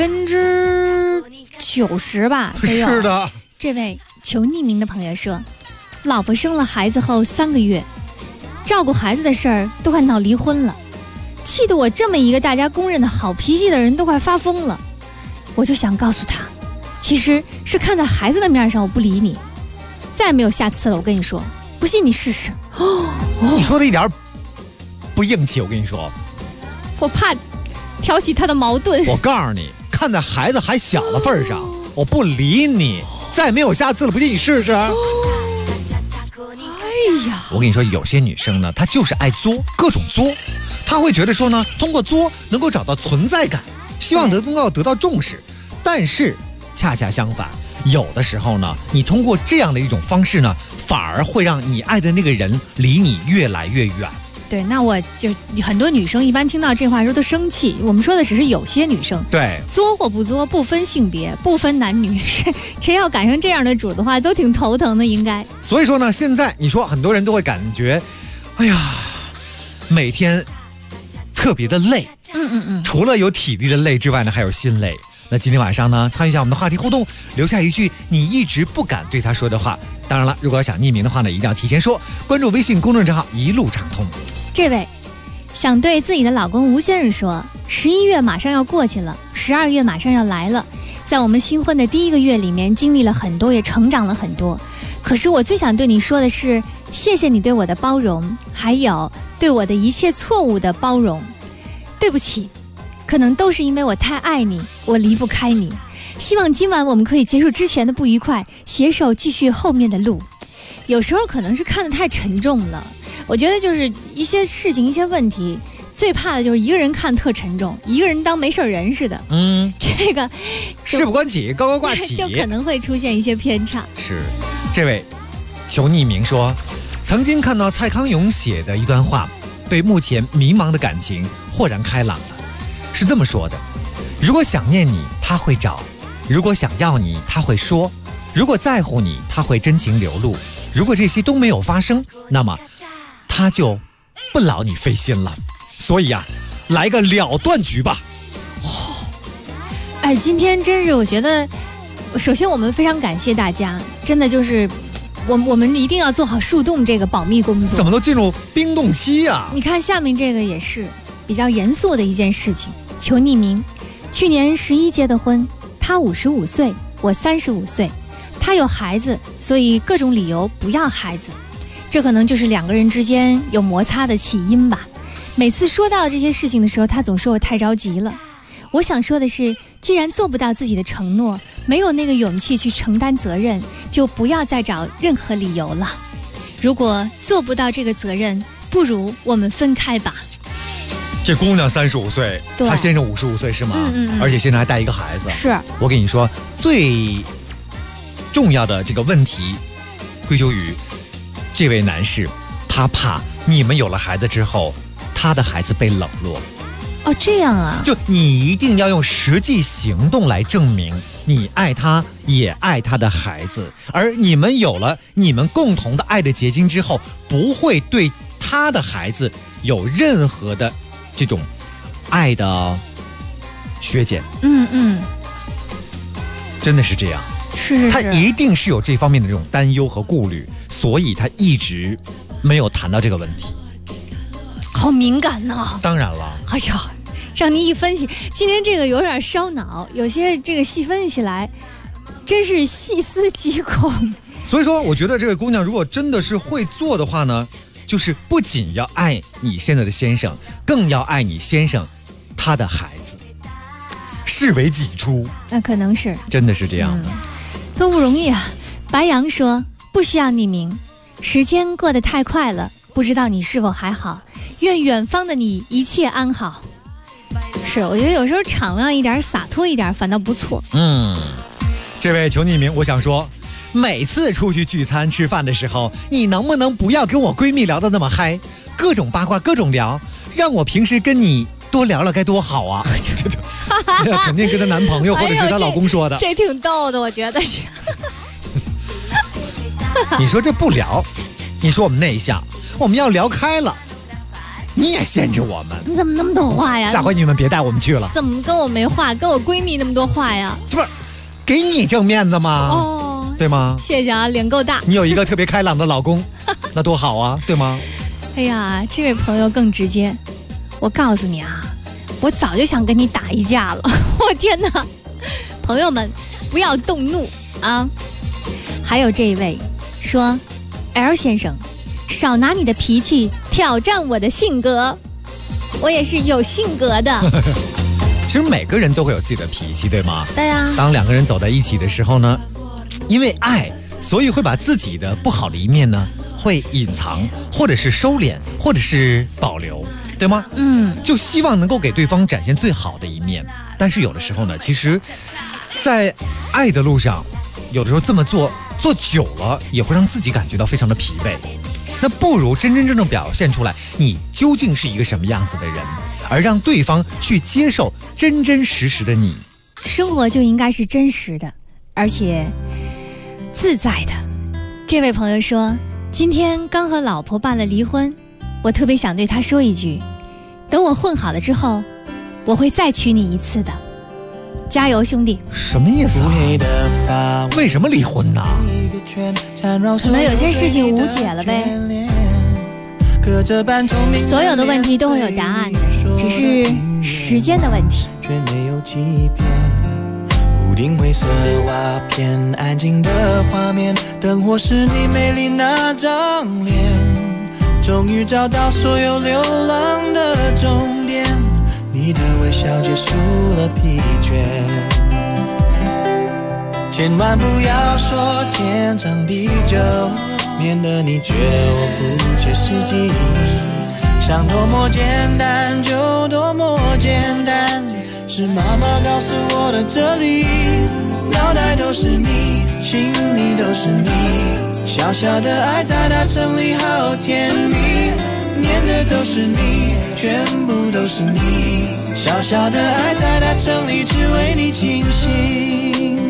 G: ？90%吧，是的。
K: 这位求匿名的朋友说，老婆生了孩子后3个月，照顾孩子的事儿都快闹离婚了，气得我这么一个大家公认的好脾气的人都快发疯了。我就想告诉他，其实是看在孩子的面上我不理你，再没有下次了。我跟你说，不信你试试。
G: 你说的一点不硬气，我跟你说，
K: 我怕挑起他的矛盾。
G: 我告诉你，看在孩子还小的份上，我不理你，再没有下次了，不信你试试。哎呀，我跟你说，有些女生呢，她就是爱作，各种作，她会觉得说呢，通过作能够找到存在感，希望能够得到重视。但是恰恰相反，有的时候呢，你通过这样的一种方式呢，反而会让你爱的那个人离你越来越远。
K: 对，那我就很多女生一般听到这话的时候都生气。我们说的只是有些女生，
G: 对，
K: 作或不作，不分性别，不分男女，谁要赶上这样的主的话，都挺头疼的，应该。
G: 所以说呢，现在你说很多人都会感觉，哎呀，每天特别的累，除了有体力的累之外呢，还有心累。那今天晚上呢，参与一下我们的话题互动，留下一句你一直不敢对他说的话。当然了，如果要想匿名的话呢，一定要提前说，关注微信公众账号一路畅通。
K: 这位想对自己的老公吴先生说，11月马上要过去了，12月马上要来了，在我们新婚的第1个月里面，经历了很多，也成长了很多。可是我最想对你说的是，谢谢你对我的包容，还有对我的一切错误的包容。对不起，可能都是因为我太爱你，我离不开你。希望今晚我们可以结束之前的不愉快，携手继续后面的路。有时候可能是看得太沉重了，我觉得就是一些事情一些问题，最怕的就是一个人看特沉重，一个人当没事人似的。这个
G: 事不关己，高高挂起，
K: 就可能会出现一些偏差。
G: 是，这位求匿名说，曾经看到蔡康永写的一段话，对目前迷茫的感情豁然开朗了。是这么说的：如果想念你，他会找；如果想要你，他会说；如果在乎你，他会真情流露；如果这些都没有发生，那么他就不劳你费心了。所以啊，来个了断局吧。
K: 哎，今天真是我觉得，首先我们非常感谢大家，真的就是我们一定要做好树洞这个保密工作。
G: 怎么都进入冰冻期呀？
K: 你看下面这个也是比较严肃的一件事情，求匿名。去年11结的婚，他55岁，我35岁，他有孩子，所以各种理由不要孩子。这可能就是2个人之间有摩擦的起因吧。每次说到这些事情的时候，他总说我太着急了。我想说的是，既然做不到自己的承诺，没有那个勇气去承担责任，就不要再找任何理由了。如果做不到这个责任，不如我们分开吧。
G: 这姑娘35岁，她先生55岁是吗？而且现在还带一个孩子。
K: 是。
G: 我跟你说，最重要的这个问题归咎于这位男士，他怕你们有了孩子之后，他的孩子被冷落。
K: 哦，这样啊？
G: 就你一定要用实际行动来证明你爱他，也爱他的孩子，而你们有了你们共同的爱的结晶之后，不会对他的孩子有任何的这种爱的削减。真的是这样。
K: 是。
G: 他一定是有这方面的这种担忧和顾虑，所以他一直没有谈到这个问题。
K: 好敏感呐！
G: 当然了。
K: 哎呀，让你一分析，今天这个有点烧脑，有些这个细分析起来，真是细思极恐。
G: 所以说，我觉得这个姑娘如果真的是会做的话呢，就是不仅要爱你现在的先生，更要爱你先生他的孩子，视为己出。
K: 那可能是，
G: 真的是这样的。
K: 都不容易啊。白羊说不需要匿名，时间过得太快了，不知道你是否还好，愿远方的你一切安好。是，我觉得有时候敞亮一点，洒脱一点反倒不错。
G: 这位求匿名，我想说，每次出去聚餐吃饭的时候，你能不能不要跟我闺蜜聊得那么嗨，各种八卦各种聊，让我平时跟你多聊聊该多好啊。肯定跟她男朋友或者是她老公说的。
K: 这挺逗的，我觉得是。
G: 你说这不聊，你说我们内向，我们要聊开了，你也限制我们。
K: 你怎么那么多话呀？
G: 下回你们别带我们去了。
K: 怎么跟我没话，跟我闺蜜那么多话呀？
G: 这不是给你挣面子吗？
K: 哦，
G: 对吗？
K: 谢谢啊，脸够大。
G: 你有一个特别开朗的老公，那多好啊，对吗？
K: 哎呀，这位朋友更直接，我告诉你啊，我早就想跟你打一架了。我天哪，朋友们不要动怒啊！还有这一位说 L 先生，少拿你的脾气挑战我的性格，我也是有性格的。
G: 其实每个人都会有自己的脾气，对吗？
K: 对呀。
G: 当两个人走在一起的时候呢，因为爱，所以会把自己的不好的一面呢会隐藏，或者是收敛，或者是保留，对吗？就希望能够给对方展现最好的一面。但是有的时候呢，其实在爱的路上，有的时候这么做久了，也会让自己感觉到非常的疲惫。那不如真正表现出来你究竟是一个什么样子的人，而让对方去接受真实的你。
K: 生活就应该是真实的，而且自在的。这位朋友说，今天刚和老婆办了离婚，我特别想对他说一句，等我混好了之后，我会再娶你一次的。加油兄弟。
G: 什么意思啊？为什么离婚呢？
K: 可能有些事情无解了呗。所有的问题都会有答案的，只是时间的问题。
M: 屋顶灰色瓦片，安静的画面，灯火是你美丽那张脸，终于找到所有流浪的终点，你的微笑结束了疲倦。千万不要说天长地久，免得你觉得我不切实际。想多么简单就多么简单，是妈妈告诉我的这里，脑袋都是你，心里都是你，小小的爱在那城里好甜蜜，念的都是你，全部都是你，小小的爱在那城里只为你倾心。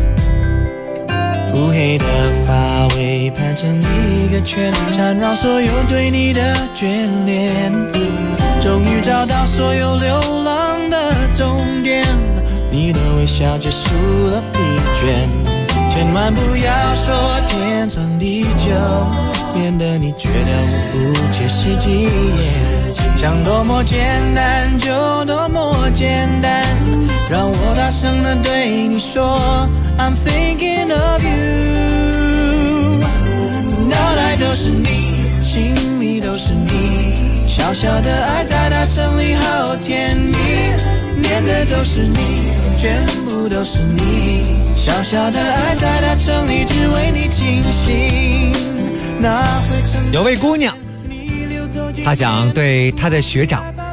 M: 乌黑的发尾盘成一个圈，缠绕所有对你的眷恋，终于找到所有流浪的终点，你的微笑结束了疲倦。千万不要说天长地久，免得你觉得我不切实际。想多么简单就多么简单，让我大声地对你说 I'm thinking of you。 脑袋都是你，心里都是你，小小的爱在那城里好甜蜜，念的都是你，全部都是你，小小的爱在那城里只为你倾心。
G: 有位姑娘，她想对她的学长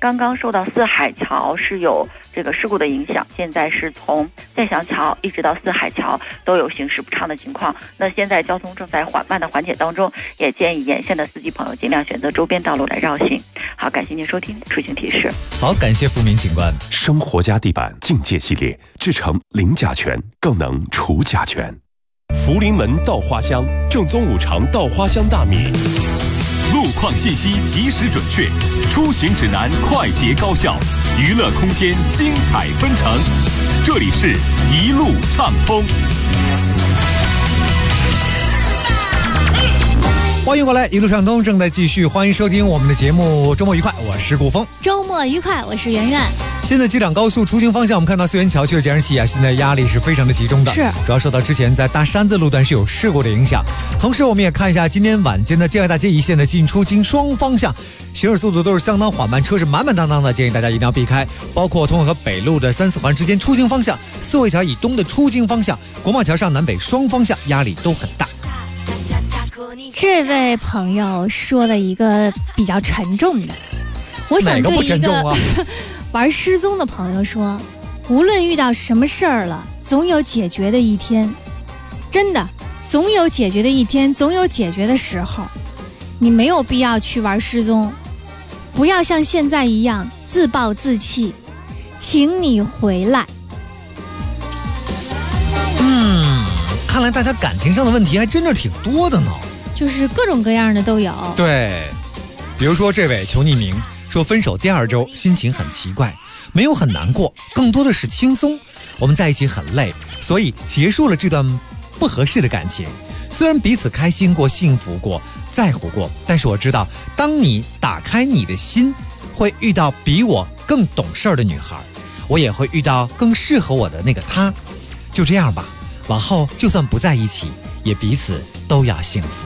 J: 刚刚受到四海桥是有这个事故的影响，现在是从建祥桥一直到四海桥都有行驶不畅的情况。那现在交通正在缓慢的缓解当中，也建议沿线的司机朋友尽量选择周边道路来绕行。好，感谢您收听出行提示。
G: 好，感谢付明警官。
B: 生活家地板境界系列制成零甲醛，更能除甲醛。福临门稻花香，正宗五常稻花香大米。
F: 路况信息及时准确，出行指南快捷高效，娱乐空间精彩纷呈。这里是一路畅通。
G: 欢迎回来，一路畅通正在继续，欢迎收听我们的节目。周末愉快，我是顾峰。
K: 周末愉快，我是圆圆。
G: 现在机场高速出行方向，我们看到四元桥区的节日起啊，现在压力是非常的集中的，
K: 是
G: 主要受到之前在大山子路段是有事故的影响。同时，我们也看一下今天晚间的建外大街一线的进出京双方向行驶速度都是相当缓慢，车是满满当当的，建议大家一定要避开。包括通河北路的3、4环之间出京方向，四惠桥以东的出京方向，国贸桥上南北双方向压力都很大。
K: 这位朋友说了一个比较沉重的，我想对一个玩失踪的朋友说，无论遇到什么事儿了，总有解决的一天，真的总有解决的一天，总有解决的时候，你没有必要去玩失踪，不要像现在一样自暴自弃，请你回来。
G: 看来大家感情上的问题还真是挺多的呢，
K: 就是各种各样的都有。
G: 对，比如说这位求匿名说，分手第2周心情很奇怪，没有很难过，更多的是轻松。我们在一起很累，所以结束了这段不合适的感情。虽然彼此开心过、幸福过、在乎过，但是我知道，当你打开你的心，会遇到比我更懂事儿的女孩，我也会遇到更适合我的那个她。就这样吧，往后就算不在一起，也彼此都要幸福。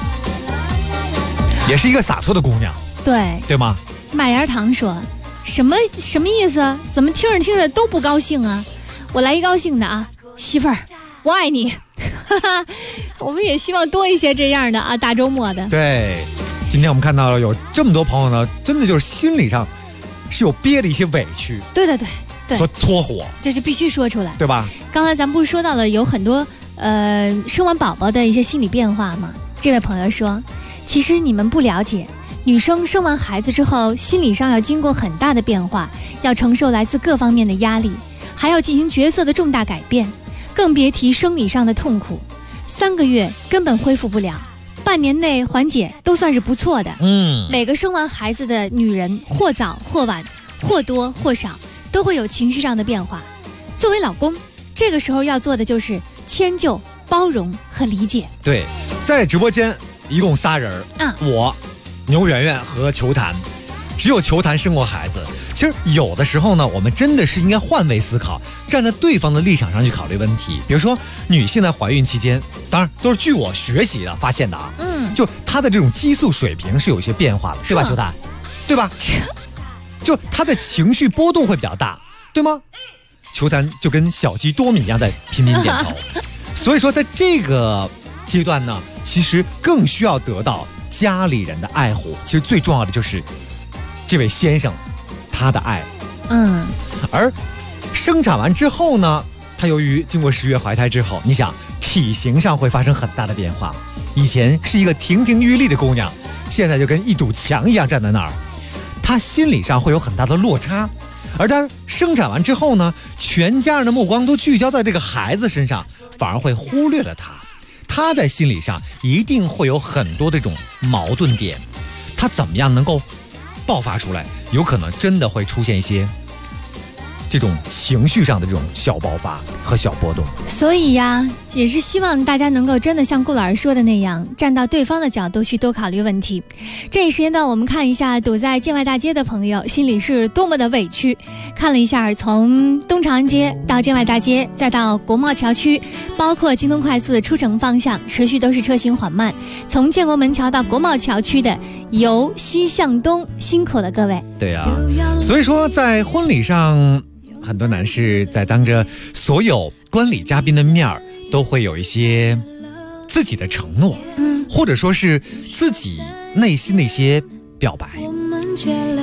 G: 也是一个洒脱的姑娘，对吗？
K: 马芽糖说，什么意思？怎么听着听着都不高兴啊？我来一高兴的啊，媳妇儿，我爱你。我们也希望多一些这样的啊，大周末的。
G: 对，今天我们看到了有这么多朋友呢，真的就是心理上是有憋的一些委屈。
K: 对
G: 和搓火，
K: 这是必须说出来，
G: 对吧？
K: 刚才咱们不是说到了有很多生完宝宝的一些心理变化吗？这位朋友说，其实你们不了解，女生生完孩子之后，心理上要经过很大的变化，要承受来自各方面的压力，还要进行角色的重大改变，更别提生理上的痛苦。3个月根本恢复不了，半年内缓解都算是不错的。每个生完孩子的女人，或早或晚，或多或少，都会有情绪上的变化。作为老公，这个时候要做的就是迁就、包容和理解。
G: 对，在直播间一共仨人，我、牛圆圆和球坛，只有球坛生过孩子。其实有的时候呢，我们真的是应该换位思考，站在对方的立场上去考虑问题。比如说，女性在怀孕期间，当然都是据我学习的发现的啊，就她的这种激素水平是有一些变化的，对吧，球坛？对吧？就她的情绪波动会比较大，对吗？球坛就跟小鸡多米一样在频频点头。所以说，在这个阶段呢，其实更需要得到家里人的爱护。其实最重要的就是这位先生他的爱。而生产完之后呢，他由于经过10月怀胎之后，你想体型上会发生很大的变化。以前是一个亭亭玉立的姑娘，现在就跟一堵墙一样站在那儿。她心理上会有很大的落差。而她生产完之后呢，全家人的目光都聚焦在这个孩子身上，反而会忽略了她。她在心理上一定会有很多这种矛盾点，她怎么样能够爆发出来？有可能真的会出现一些这种情绪上的这种小爆发和小波动。
K: 所以呀，也是希望大家能够真的像顾老师说的那样，站到对方的角度去多考虑问题。这一时间段，我们看一下堵在建外大街的朋友心里是多么的委屈。看了一下，从东长安街到建外大街，再到国贸桥区，包括京东快速的出城方向，持续都是车行缓慢。从建国门桥到国贸桥区的由西向东，辛苦了各位。
G: 对啊，所以说在婚礼上，很多男士在当着所有观礼嘉宾的面儿，都会有一些自己的承诺，或者说是自己内心的一些表白。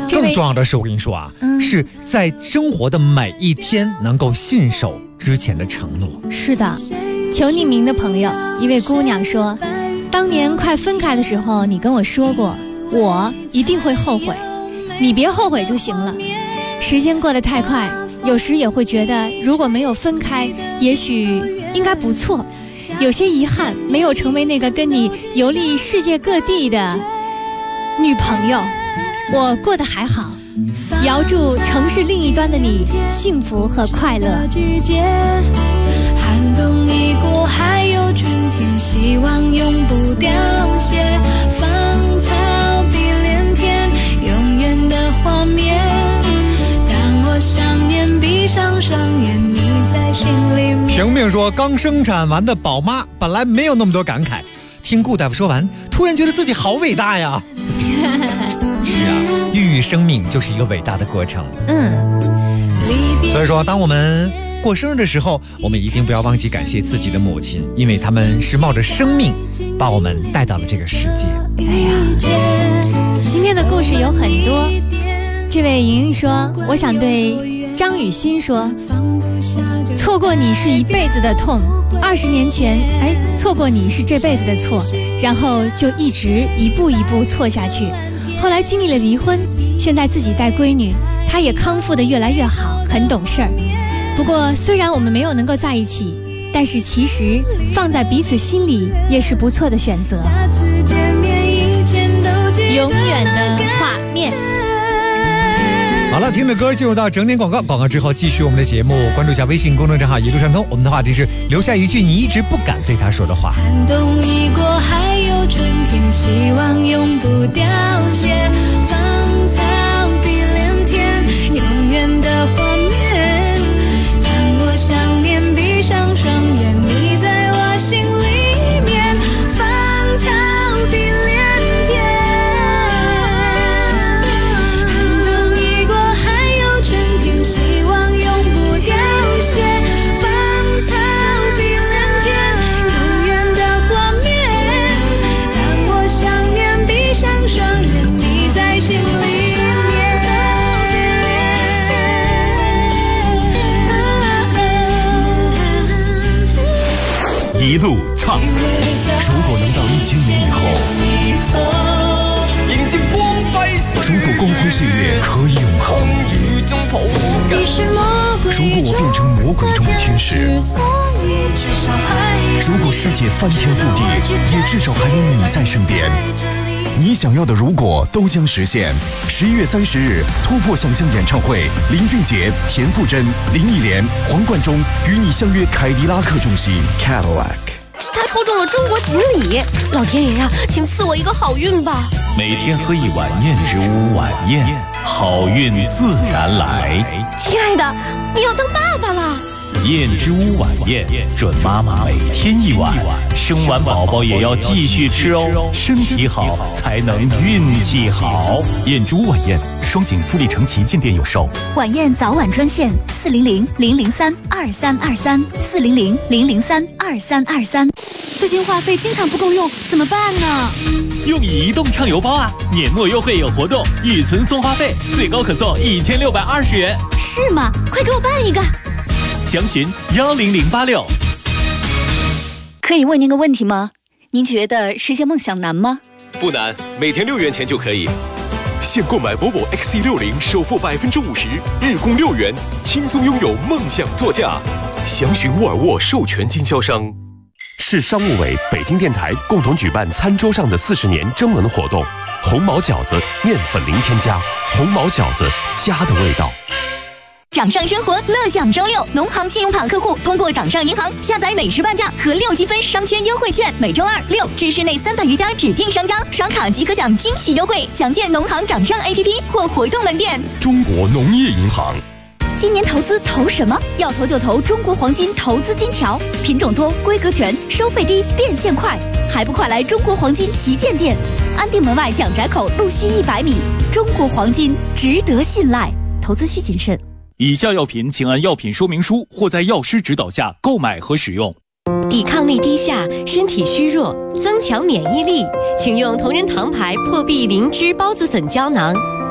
G: 更重要的是，我跟你说啊，是在生活的每一天能够信守之前的承诺。
K: 是的，求匿名的朋友，一位姑娘说，当年快分开的时候，你跟我说过，我一定会后悔，你别后悔就行了。时间过得太快，有时也会觉得，如果没有分开，也许应该不错。有些遗憾，没有成为那个跟你游历世界各地的女朋友。我过得还好，遥祝城市另一端的你幸福和快乐。
I: 寒冬已过，还有春天，希望永不凋谢。芳草碧连天，永远的画面。当我想念，闭上双眼，你在心里面。
G: 平平说，刚生产完的宝妈本来没有那么多感慨，听顾大夫说完，突然觉得自己好伟大呀。是啊，孕育生命就是一个伟大的过程。所以说，当我们过生日的时候，我们一定不要忘记感谢自己的母亲，因为他们是冒着生命把我们带到了这个世界。
K: 哎呀，今天的故事有很多。这位莹莹说，我想对张雨欣说，错过你是一辈子的痛，20年前，错过你是这辈子的错，然后就一直一步一步错下去。后来经历了离婚，现在自己带闺女，她也康复得越来越好，很懂事儿。不过虽然我们没有能够在一起，但是其实放在彼此心里也是不错的选择。永远的画面。
G: 好了，听着歌进入到整点广告，广告之后继续我们的节目，关注一下微信公众账号一路畅通。我们的话题是留下一句你一直不敢对他说的话。
I: 寒冬已过，还有春天，希望永不凋谢。芳草碧连天，永远的画面。当我想念，闭上双眼，你在我心里面。芳草碧连天。希望永不凋谢，芳草碧连天，永远的画面。当我想念，闭上双眼，你在心里面。
F: 一路畅游，如果能到1000年以后，
O: 迎接光辉岁月，
F: 如果光辉岁月可以永恒，如果我变成魔鬼中的天使，如果世界翻天覆地，也至少还有你在身边。你想要的如果都将实现。11月30日，突破想象演唱会，林俊杰、田馥甄、林忆莲、黄贯中与你相约凯迪拉克中心 Cadillac。
E: 他抽中了中国锦鲤，老天爷呀，请赐我一个好运吧！
H: 每天喝一碗燕之屋晚宴，好运自然来。
E: 亲爱的，你要当爸爸了！
H: 燕之屋晚宴，准妈妈每天一碗，生完宝宝也要继续吃哦，身体好才能运气好。燕之屋晚宴，双井富力城旗舰店有售。
A: 晚宴早晚专线400-003-2323，400-003-2323。
E: 最近话费经常不够用，怎么办呢？
H: 用移动畅游包啊！年末优惠有活动，预存送话费，最高可送1620元。
E: 是吗？快给我办一个！
H: 详询10086。
L: 可以问您个问题吗？您觉得实现梦想难吗？
O: 不难，每天6元钱就可以。现购买 Volvo XC60，首付50%，日供6元，轻松拥有梦想座驾。详询沃尔沃授权经销商。
B: 市商务委、北京电台共同举办餐桌上的40年征文活动，红毛饺子面粉零添加，红毛饺子家的味道。
A: 掌上生活乐享周6，农行信用卡客户通过掌上银行下载美食半价和6积分商圈优惠券，每周2、6至市内300余家指定商家刷卡即可享惊喜优惠，详见农行掌上 APP 或活动门店。
B: 中国农业银行。
A: 今年投资投什么？要投就投中国黄金投资金条，品种多，规格全，收费低，变现快，还不快来中国黄金旗舰店，安定门外蒋宅口路西100米。中国黄金值得信赖，投资需谨慎。
H: 以下药品请按药品说明书或在药师指导下购买和使用。
V: 抵抗力低下，身体虚弱，增强免疫力，请用同仁堂牌破壁灵芝孢子粉胶囊。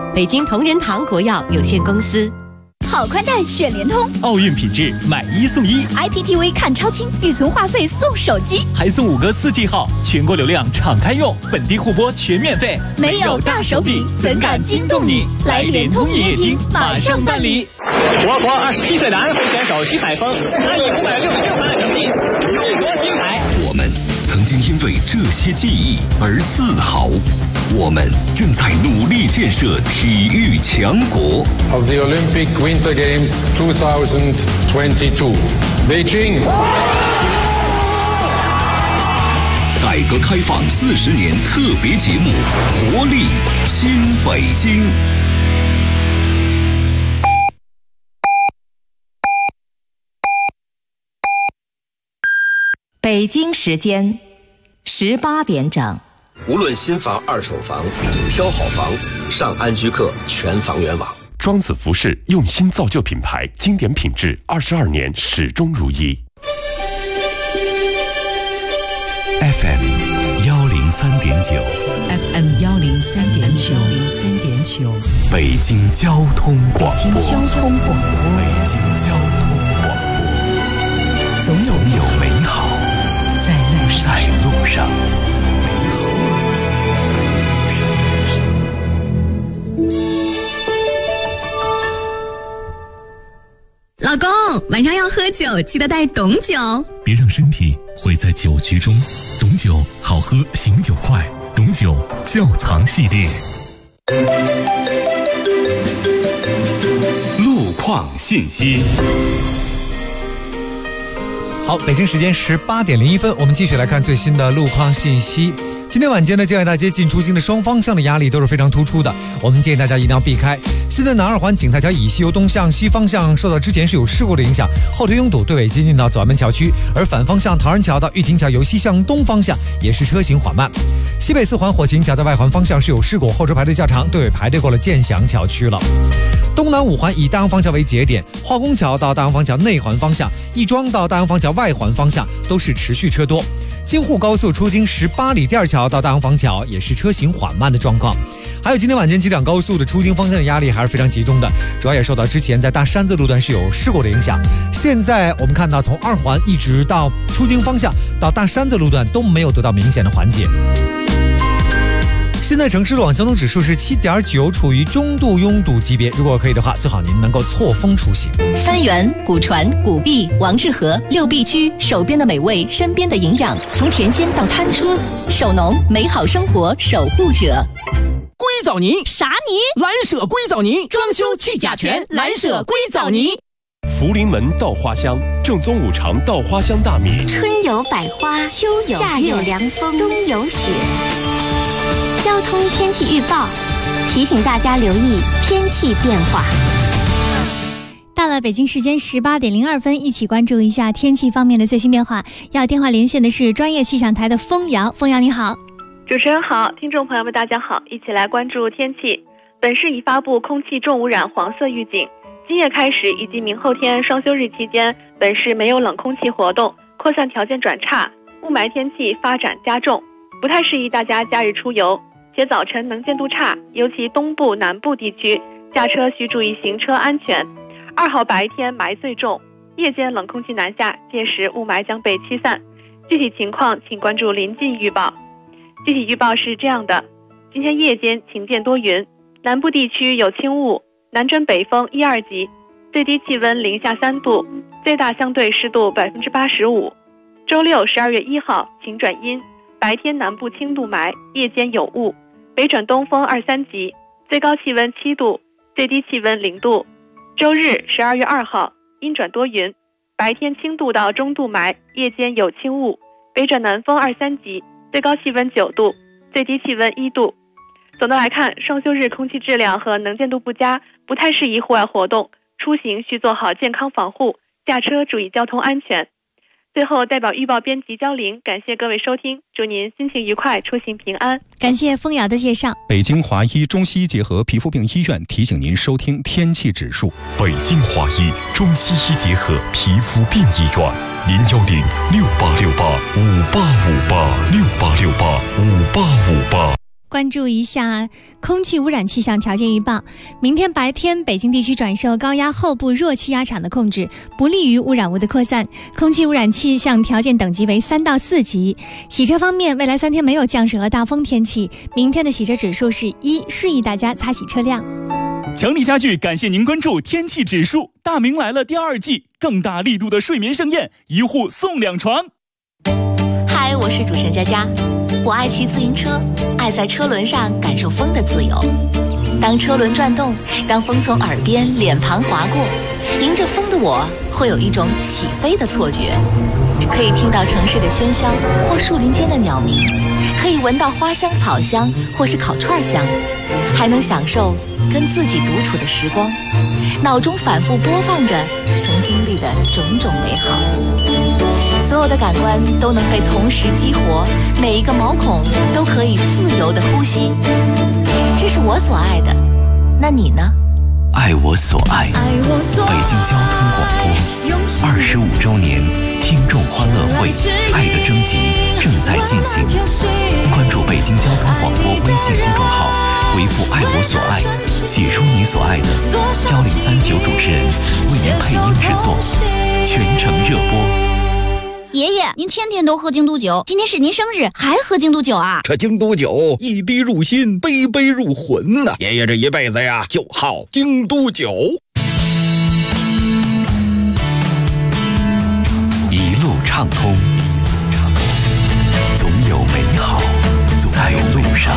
V: 北京同仁堂国药有限公司。
A: 好宽带选联通，
H: 奥运品质买1送1
A: ，IPTV 看超清，预存话费送手机，
H: 还送5个4G 号，全国流量敞开用，本地互播全免费。
A: 没有大手笔，怎敢惊动你？来联通营业厅马上办理。
N: 我国27岁男副选手徐海峰，他以566分的成绩勇夺金牌。
P: 我们曾经因为这些记忆而自豪。我们正在努力建设体育强国。
Q: Of the Olympic Winter Games 2022, Beijing.
P: 改革开放40年特别节目《活力新北京》。
V: 北京时间18点整。
O: 无论新房、二手房，挑好房，上安居客全房源网。
B: 庄子服饰用心造就品牌，经典品质，22年始终如一。
C: FM 103.9
V: ，FM 103.9，
C: 北京交通广播，
V: 北京交通广播，
C: 北京交通广播，总有美好在路上。
A: 老公，晚上要喝酒，记得带董酒，
H: 别让身体毁在酒局中。董酒好喝，醒酒快。董酒窖藏系列。
C: 路况信息。
G: 好，北京时间18点01分，我们继续来看最新的路况信息。今天晚间呢，建安大街进出京的双方向的压力都是非常突出的，我们建议大家一定要避开。现在南二环景泰桥以西由东向西方向受到之前是有事故的影响，后推拥堵，对尾接近到左安门桥区，而反方向唐人桥到玉亭桥由西向东方向也是车行缓慢。西北4环火行桥在外环方向是有事故，后车排队较长，对尾排队过了建祥桥区了。东南5环以大洋坊桥为节点，化工桥到大洋坊桥内环方向，亦庄到大洋坊桥外环方向都是持续车多。京沪高速出京18里店桥到大洋坊桥也是车行缓慢的状况。还有今天晚间机场高速的出京方向的压力还是非常集中的，主要也受到之前在大山子路段是有事故的影响。现在我们看到从2环一直到出京方向到大山子路段都没有得到明显的缓解。现在城市路网交通指数是7.9，处于中度拥堵级别。如果可以的话，最好您能够错峰出行。
V: 三元、古传、古碧、王致和6必居，手边的美味，身边的营养，从甜心到餐桌，手农美好生活守护者。
W: 硅藻泥
A: 啥泥？
W: 蓝舍硅藻泥，装修去甲醛，蓝舍硅藻泥。
B: 福临门稻花香，正宗5常稻花香大米。
X: 春有百花，秋有夏有凉风，冬有雪。交通天气预报提醒大家留意天气变化。
K: 到了北京时间18点02分，一起关注一下天气方面的最新变化。要电话连线的是专业气象台的封瑶，封瑶你好。
Y: 主持人好，听众朋友们大家好，一起来关注天气。本市已发布空气重污染黄色预警，今夜开始以及明后天双休日期间，本市没有冷空气活动，扩散条件转差，雾霾天气发展加重，不太适宜大家假日出游，且早晨能见度差，尤其东部南部地区驾车需注意行车安全。2号白天霾最重，夜间冷空气南下，届时雾霾将被驱散。具体情况请关注临近预报。具体预报是这样的：今天夜间晴间多云，南部地区有轻雾，南转北风1、2级，最低气温零下3度，最大相对湿度85%。周六12月1号晴转阴，白天南部轻度霾，夜间有雾，北转东风2、3级，最高气温7度，最低气温0度。周日12月2号阴转多云，白天轻度到中度霾，夜间有轻雾，北转南风2、3级，最高气温9度，最低气温1度。总的来看，双休日空气质量和能见度不佳，不太适宜户外活动，出行需做好健康防护，驾车注意交通安全。最后，代表预报编辑焦玲，感谢各位收听，祝您心情愉快，出行平安。
K: 感谢封瑶的介绍。
U: 北京华医中西医结合皮肤病医院提醒您收听天气指数。
B: 北京华医中西医结合皮肤病医院，01068685858，68685858。
K: 关注一下空气污染气象条件预报。明天白天，北京地区转受高压后部弱气压场的控制，不利于污染物的扩散。空气污染气象条件等级为3到4级。洗车方面，未来3天没有降水和大风天气，明天的洗车指数是1，示意大家擦洗车辆。
H: 强力家具感谢您关注天气指数。大明来了第2季，更大力度的睡眠盛宴，1户送2床。
A: 嗨，我是主持人佳佳。我爱骑自行车，爱在车轮上感受风的自由。当车轮转动，当风从耳边、脸庞划过，迎着风的我会有一种起飞的错觉。可以听到城市的喧嚣或树林间的鸟鸣，可以闻到花香、草香或是烤串香，还能享受跟自己独处的时光，脑中反复播放着曾经历的种种美好。所有的感官都能被同时激活，每一个毛孔都可以自由的呼吸。这是我所爱的，那你呢？
C: 爱我所爱，北京交通广播25周年听众欢乐会，爱的征集正在进行。关注北京交通广播微信公众号，回复爱我所爱，写出你所爱的，1039主持人为您配音制作，全程热播。
D: 爷爷，您天天都喝京都酒，今天是您生日，还喝京都酒啊？
M: 这京都酒一滴入心，杯杯入魂呐！爷爷这一辈子呀，就好京都酒。
C: 一路畅通，总有美好在路上。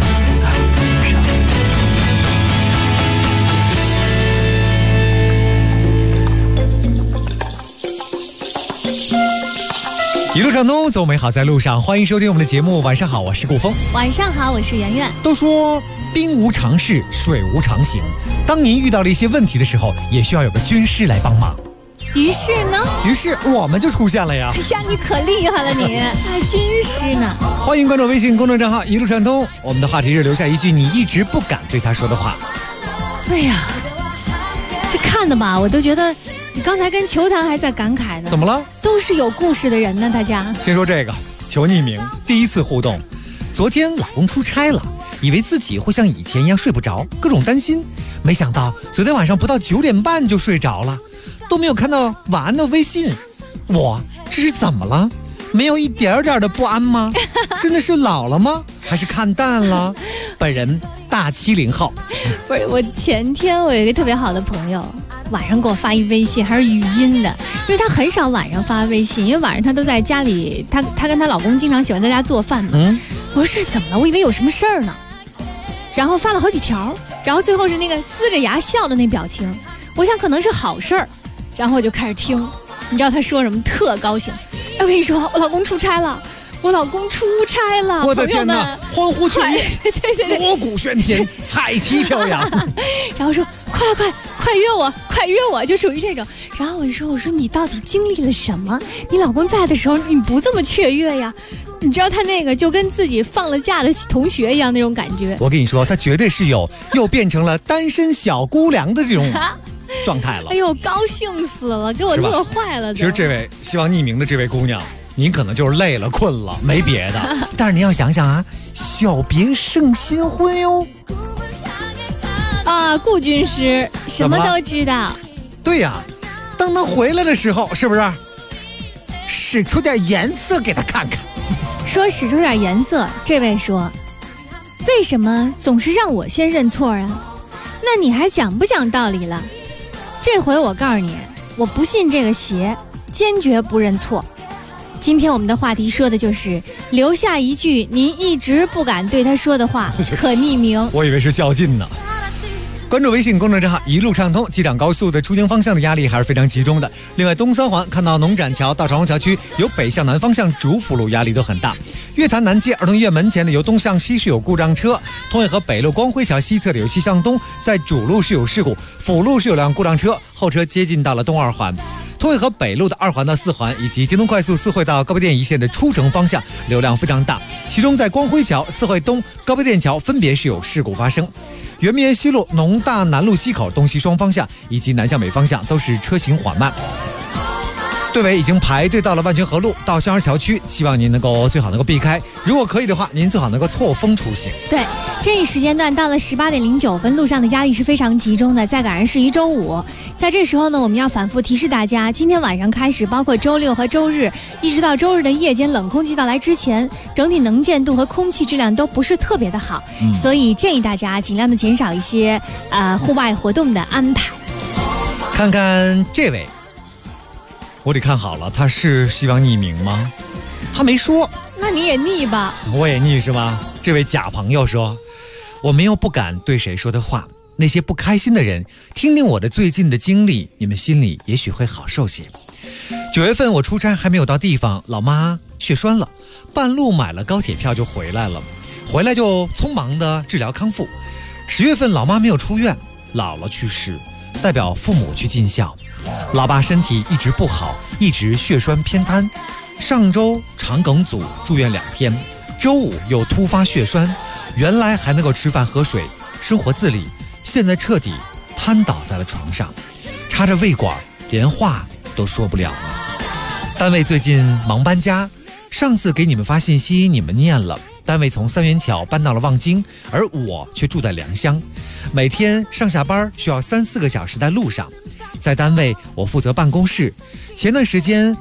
G: 一路畅通，走美好在路上。欢迎收听我们的节目。晚上好，我是顾峰。
K: 晚上好，我是圆圆。
G: 都说兵无常势，水无常形。当您遇到了一些问题的时候，也需要有个军师来帮忙。
K: 于是呢？
G: 于是我们就出现了呀！
K: 哎呀，你可厉害了你！还军师呢？
G: 欢迎关注微信公众账号一路畅通。我们的话题是留下一句你一直不敢对他说的话。
K: 哎呀，这看的吧，我都觉得。你刚才跟球坛还在感慨呢，
G: 怎么了？
K: 都是有故事的人呢，大家。
G: 先说这个，求匿名。第一次互动，昨天老公出差了，以为自己会像以前一样睡不着，各种担心。没想到昨天晚上不到9点半就睡着了，都没有看到晚安的微信。我这是怎么了？没有一点点的不安吗？真的是老了吗？还是看淡了？本人大70后。
K: 不是，我前天我有一个特别好的朋友。晚上给我发一微信，还是语音的，因为她很少晚上发微信，因为晚上她都在家里，她跟她老公经常喜欢在家做饭嘛。我说是怎么了？我以为有什么事儿呢，然后发了好几条，然后最后是那个呲着牙笑的那表情，我想可能是好事儿，然后我就开始听，你知道她说什么？特高兴。哎，我跟你说，我老公出差了。我老公出差了，
G: 我的天哪！欢呼雀跃，
K: 对，
G: 锣鼓喧天，彩旗飘扬。
K: 然后说快约我，就属于这种。然后我说你到底经历了什么？你老公在的时候你不这么雀跃呀？你知道他那个就跟自己放了假的同学一样那种感觉。
G: 我跟你说，他绝对是又变成了单身小姑娘的这种状态了。
K: 哎呦，高兴死了，给我乐坏了。
G: 其实这位希望匿名的这位姑娘。您可能就是累了困了，没别的。但是您要想想啊，小别胜新婚哟。
K: 啊，顾军师什么都知道。
G: 对呀，当他回来的时候，是不是使出点颜色给他看看？
K: 说使出点颜色，这位说，为什么总是让我先认错啊？那你还讲不讲道理了？这回我告诉你，我不信这个邪，坚决不认错。今天我们的话题说的就是留下一句您一直不敢对他说的话，可匿名。
G: 我以为是较劲呢。关注微信公众账号一路畅通，机场高速的出京方向的压力还是非常集中的。另外东三环看到农展桥到长虹桥区由北向南方向主辅路压力都很大。月坛南街儿童医院门前的由东向西是有故障车，通惠河北路光辉桥西侧的有西向东，在主路是有事故，辅路是有辆故障车，后车接近到了东二环。通惠河北路的2环到4环以及京东快速4惠到高碑店一线的出城方向流量非常大，其中在光辉桥、4惠东、高碑店桥分别是有事故发生。圆明园西路农大南路西口东西双方向以及南向北方向都是车行缓慢。 队尾已经排队到了万泉河路到香儿桥区，希望您最好能够避开，如果可以的话，您最好能够错峰出行。
K: 对，这一时间段到了18点09分，路上的压力是非常集中的。再赶上是一周五，在这时候呢，我们要反复提示大家，今天晚上开始，包括周六和周日，一直到周日的夜间冷空气到来之前，整体能见度和空气质量都不是特别的好，所以建议大家尽量的减少一些户外活动的安排。
G: 看看这位，我得看好了，他是希望匿名吗？他没说。
K: 那你也腻吧？
G: 我也腻是吗？这位假朋友说，我没有不敢对谁说的话，那些不开心的人听听我的最近的经历，你们心里也许会好受些。9月份我出差还没有到地方，老妈血栓了，半路买了高铁票就回来了，回来就匆忙的治疗康复。10月份老妈没有出院，姥姥去世，代表父母去尽孝。老爸身体一直不好，一直血栓偏瘫，上周肠梗阻住院2天，周五又突发血栓，原来还能够吃饭喝水生活自理，现在彻底瘫倒在了床上，插着胃管，连话都说不了了。单位最近忙搬家，上次给你们发信息你们念了，单位从三元桥搬到了望京，而我却住在良乡，每天上下班需要3-4个小时在路上。在单位我负责办公室，前段时间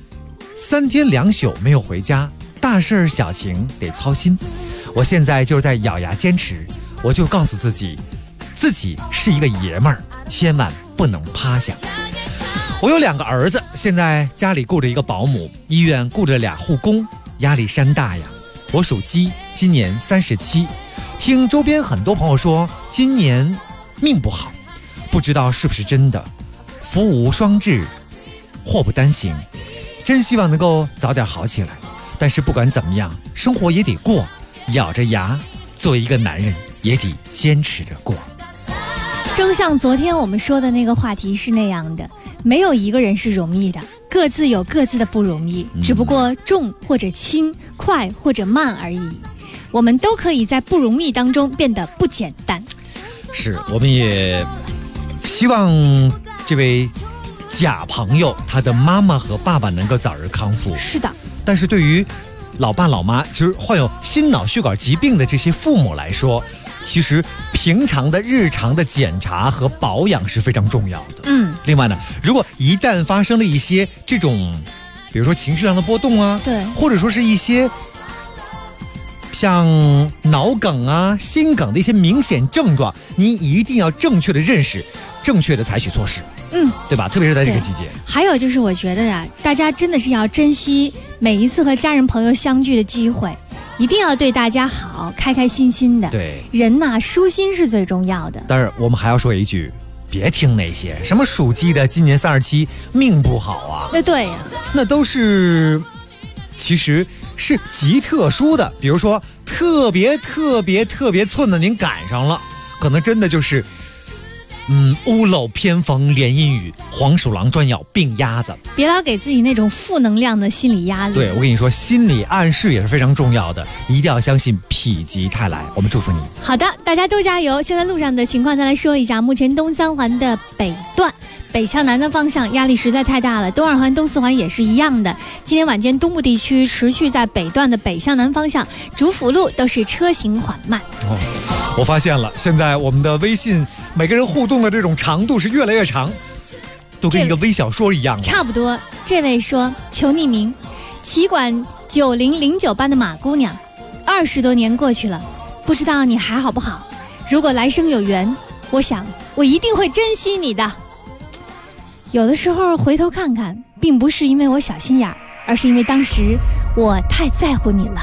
G: 3天2宿没有回家，大事小情得操心。我现在就是在咬牙坚持，我就告诉自己是一个爷们儿，千万不能趴下。我有2个儿子，现在家里雇着1个保姆，医院雇着2护工，压力山大呀。我属鸡，今年37，听周边很多朋友说今年命不好，不知道是不是真的。福无双至，祸不单行，真希望能够早点好起来。但是不管怎么样，生活也得过，咬着牙，作为一个男人也得坚持着过。
K: 正像昨天我们说的那个话题是那样的，没有一个人是容易的，各自有各自的不容易，只不过重或者轻，快或者慢而已。我们都可以在不容易当中变得不简单。
G: 是，我们也希望这位假朋友他的妈妈和爸爸能够早日康复。
K: 是的，
G: 但是对于老爸老妈，其实患有心脑血管疾病的这些父母来说，其实平常的日常的检查和保养是非常重要的。另外呢，如果一旦发生了一些这种比如说情绪上的波动啊，对，或者说是一些像脑梗啊、心梗的一些明显症状，你一定要正确的认识，正确的采取措施，对吧？特别是在这个季节。
K: 还有就是我觉得呀，大家真的是要珍惜每一次和家人朋友相聚的机会，一定要对大家好，开开心心的。对，人呐，舒心是最重要的。
G: 但是我们还要说一句，别听那些什么属鸡的今年37命不好啊。
K: 对呀，
G: 那都是其实是极特殊的，比如说特别寸的您赶上了，可能真的就是屋漏偏逢连阴雨，黄鼠狼专咬病鸭子。
K: 别老给自己那种负能量的心理压力。
G: 对，我跟你说，心理暗示也是非常重要的，一定要相信否极泰来。我们祝福你。
K: 好的，大家都加油。现在路上的情况再来说一下，目前东三环的北段北向南的方向压力实在太大了，东二环、东四环也是一样的。今天晚间东部地区持续在北段的北向南方向，主辅路都是车行缓慢。
G: 我发现了，现在我们的微信每个人互动的这种长度是越来越长，都跟一个微小说一样。
K: 差不多。这位说求匿名，旗管9009班的马姑娘，20多年过去了，不知道你还好不好？如果来生有缘，我想我一定会珍惜你的。有的时候回头看看，并不是因为我小心眼儿，而是因为当时我太在乎你了。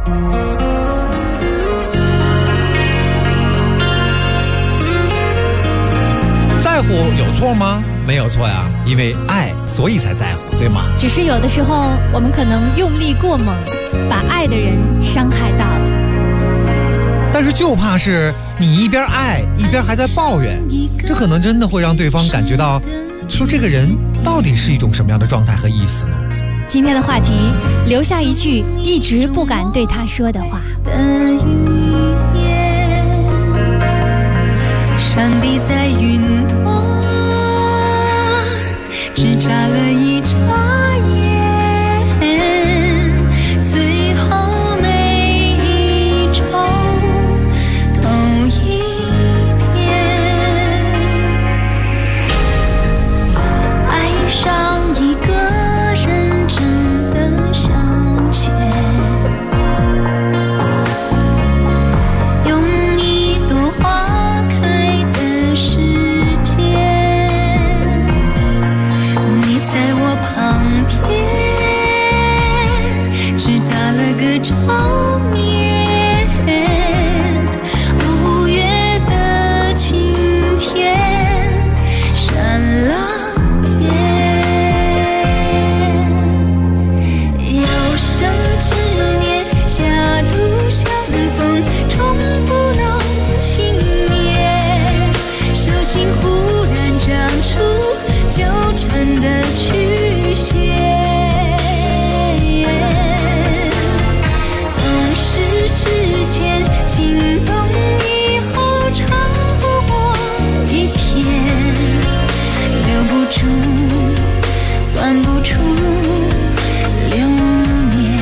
G: 在乎有错吗？没有错呀，因为爱，所以才在乎，对吗？
K: 只是有的时候我们可能用力过猛，把爱的人伤害到了。
G: 但是就怕是你一边爱一边还在抱怨，这可能真的会让对方感觉到说这个人到底是一种什么样的状态和意思呢？
K: 今天的话题，留下一句一直不敢对他说的话。
I: 上帝在云端只眨了一眨眼，最后每一周同一天，爱上一个人真的消遣，用一朵花开的时间，你在我旁边，只打了个照面，5月的晴天闪了天，有生之年狭路相逢，终不能幸免，手心忽然长出纠缠的曲线，懂事之前心动以后长不过一天，留不住算不出流年。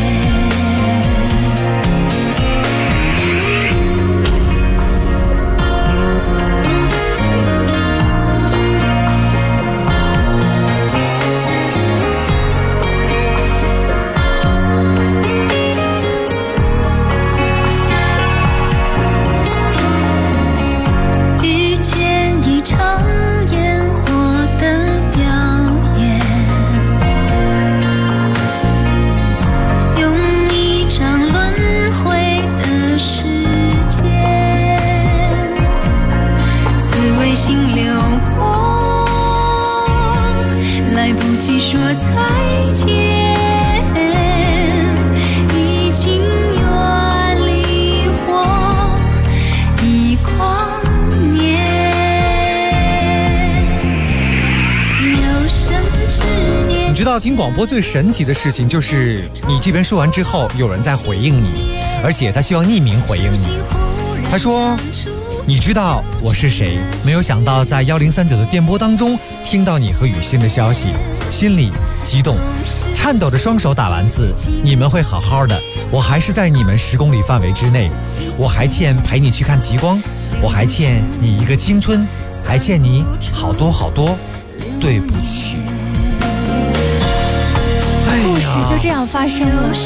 I: 遇见一场烟火的表演，用一张轮回的时间，滋味心流过，来不及说再见，已经远离我一光年。有生之年
G: 你知道听广播最神奇的事情就是你这边说完之后有人在回应你，而且他希望匿名回应你。他说你知道我是谁，没有想到在1039的电波当中听到你和雨欣的消息，心里激动，颤抖着双手打完字，你们会好好的，我还是在你们10公里范围之内，我还欠陪你去看极光，我还欠你一个青春，还欠你好多好多，对不起。
K: 故事就这样发生了，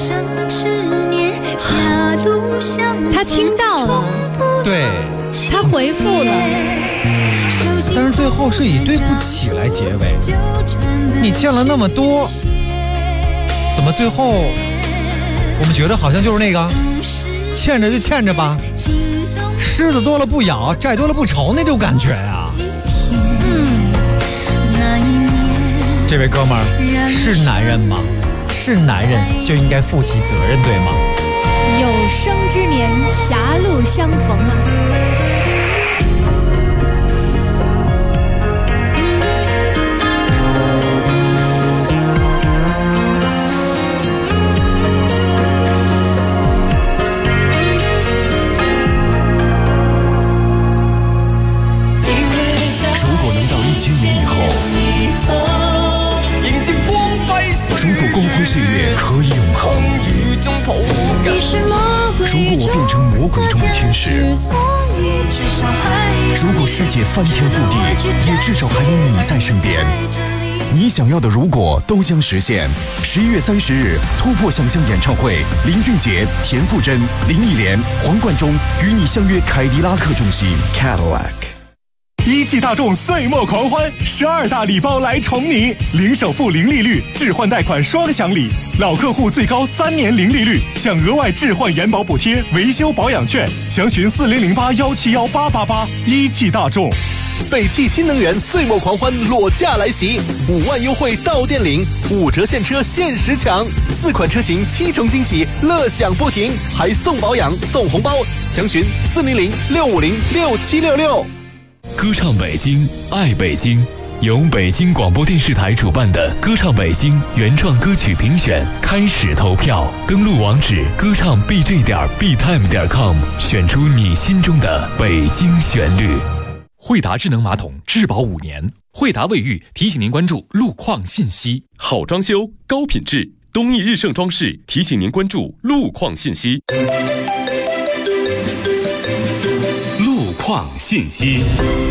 K: 他听到了，
G: 对，
K: 他回复了，
G: 但是最后是以对不起来结尾。你欠了那么多，怎么最后我们觉得好像就是那个欠着就欠着吧，虱子多了不咬，债多了不愁那种感觉啊。这位哥们儿是男人吗？是男人就应该负起责任，对吗？
K: 有生之年狭路相逢啊。
C: 如果能到1000年以后，如果光辉岁月可以永恒，如果我变成魔鬼中的天使，如果世界翻天覆地，也至少还有你在身边。你想要的如果都将实现。11月30日，突破想象演唱会，林俊杰、田馥甄、林忆莲、黄贯中与你相约凯迪拉克中心 Cadillac。
F: 一汽大众岁末狂欢，12大礼包来宠你，零首付、零利率，置换贷款双享礼，老客户最高3年零利率，享额外置换延保补贴、维修保养券，详询4008171888。一汽大众。
O: 北汽新能源岁末狂欢裸驾来袭，5万优惠到店领，5折现车限时抢，4款车型7重惊喜，乐享不停，还送保养送红包，详询400-650-6766。
C: 歌唱北京，爱北京，由北京广播电视台主办的歌唱北京原创歌曲评选开始投票，登录网址歌唱 bj.btime.com， 选出你心中的北京旋律。
H: 惠达智能马桶质保5年，
F: 惠达卫浴提醒您关注路况信息。
B: 好装修，高品质，东益日盛装饰提醒您关注路况信息。
F: 路况信息。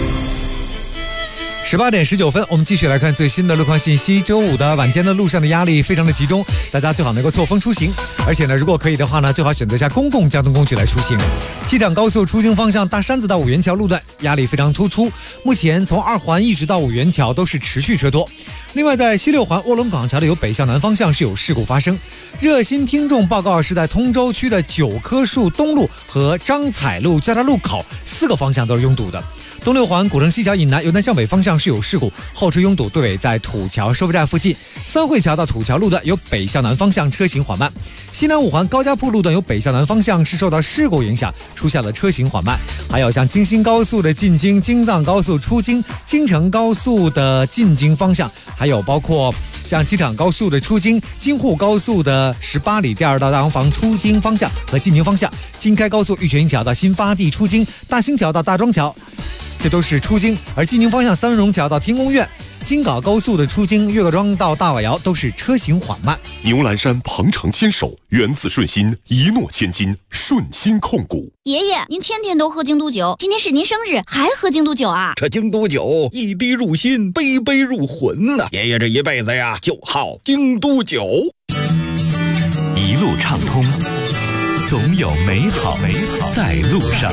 G: 18点19分，我们继续来看最新的路况信息。周五的晚间的路上的压力非常的集中，大家最好能够错峰出行，而且呢，如果可以的话呢，最好选择一下公共交通工具来出行。机场高速出京方向大山子到五元桥路段压力非常突出，目前从2环一直到五元桥都是持续车多。另外，在西6环卧龙岗桥的由北向南方向是有事故发生。热心听众报告是在通州区的9棵树东路和张彩路交叉路口4个方向都是拥堵的。东6环古城西桥以南由南向北方向是有事故，后车拥堵队尾在土桥收费站附近。三汇桥到土桥路段由北向南方向车行缓慢。西南5环高家铺路段由北向南方向是受到事故影响，出现了车行缓慢。还有像京新高速的进京、京藏高速出京、京承高速的进京方向，还有包括像机场高速的出京、京沪高速的18里第2道大洋房出京方向和进京方向，京开高速玉泉桥到新发地出京，大兴桥到大庄桥，这都是出京。而进京方向三文荣桥到天宫苑、京港高速的出京岳各庄到大瓦窑都是车行缓慢。
B: 牛栏山鹏程牵手，源自顺心，一诺千金，顺心控股。
D: 爷爷，您天天都喝京都酒，今天是您生日，还喝京都酒啊？
M: 这京都酒一滴入心，杯杯入魂呐！爷爷这一辈子呀，就好京都酒。
C: 一路畅通，总有美好在路上。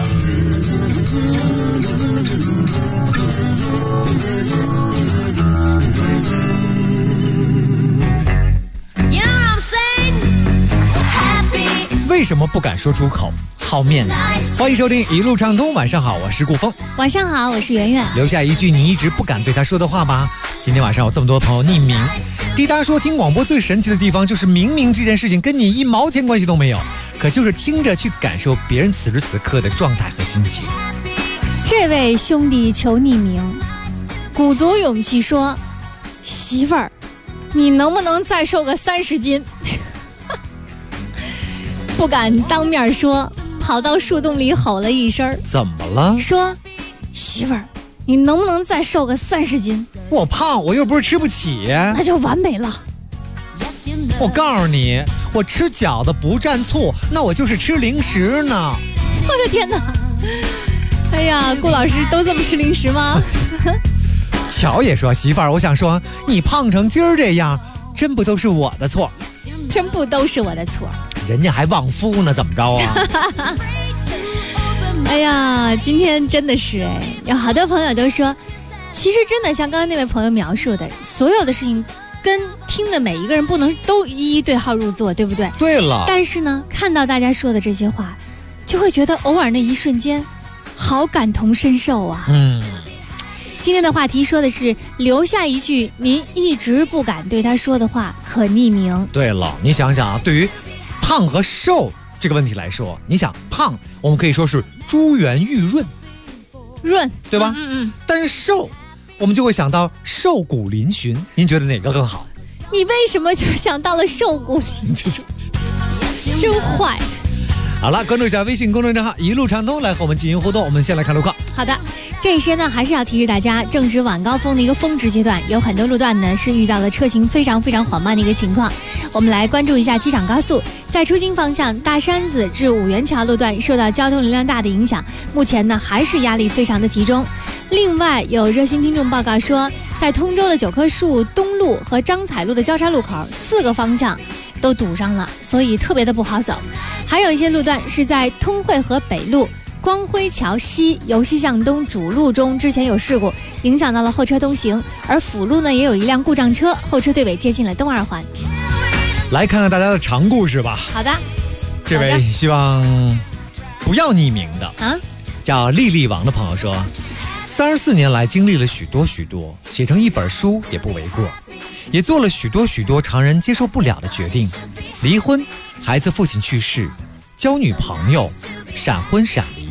G: 为什么不敢说出口？好面子。欢迎收听一路畅通，晚上好，我是顾峰。
K: 晚上好，我是圆圆。
G: 留下一句你一直不敢对他说的话吧。今天晚上有这么多朋友匿名。滴答说，听广播最神奇的地方就是明明这件事情跟你1毛钱关系都没有，可就是听着去感受别人此时此刻的状态和心情。
K: 这位兄弟求匿名，鼓足勇气说，媳妇儿，你能不能再瘦个30斤？不敢当面说，跑到树洞里吼了一声。
G: 怎么了？
K: 说，媳妇儿，你能不能再瘦个30斤？
G: 我胖，我又不是吃不起。
K: 那就完美了。
G: 我告诉你，我吃饺子不蘸醋，那我就是吃零食呢。
K: 我的天哪！哎呀，顾老师都这么吃零食吗？
G: 乔也说，媳妇儿，我想说，你胖成今儿这样，真不都是我的错？
K: 真不都是我的错？
G: 人家还旺夫呢，怎么着啊？
K: 哎呀，今天真的是有好多朋友都说，其实真的像刚刚那位朋友描述的，所有的事情跟听的每一个人不能都一一对号入座，对不对？
G: 对了。
K: 但是呢，看到大家说的这些话，就会觉得偶尔那一瞬间，好感同身受啊。今天的话题说的是留下一句您一直不敢对他说的话，可匿名。
G: 对了，你想想啊，对于胖和瘦这个问题来说，你想胖，我们可以说是珠圆玉润，对吧？但是瘦，我们就会想到瘦骨嶙峋。您觉得哪个更好？
K: 你为什么就想到了瘦骨嶙峋？真坏。
G: 好了，关注一下微信公众账号一路畅通，来和我们进行互动。我们先来看路况。
K: 好的，这一时间呢，还是要提示大家，正值晚高峰的一个峰值阶段，有很多路段呢是遇到了车行非常缓慢的一个情况。我们来关注一下机场高速，在出京方向大山子至五元桥路段受到交通流量大的影响，目前呢还是压力非常的集中。另外有热心听众报告说，在通州的9棵树东路和张彩路的交叉路口4个方向都堵上了，所以特别的不好走。还有一些路段是在通惠河北路光辉桥西由西向东主路中之前有事故，影响到了后车通行，而辅路呢也有一辆故障车，后车队尾接近了东2环。
G: 来看看大家的长故事吧。
K: 好的，
G: 这位希望不要匿名的叫丽丽王的朋友说，34年来经历了许多，写成一本书也不为过，也做了许多常人接受不了的决定，离婚，孩子父亲去世，交女朋友，闪婚闪离，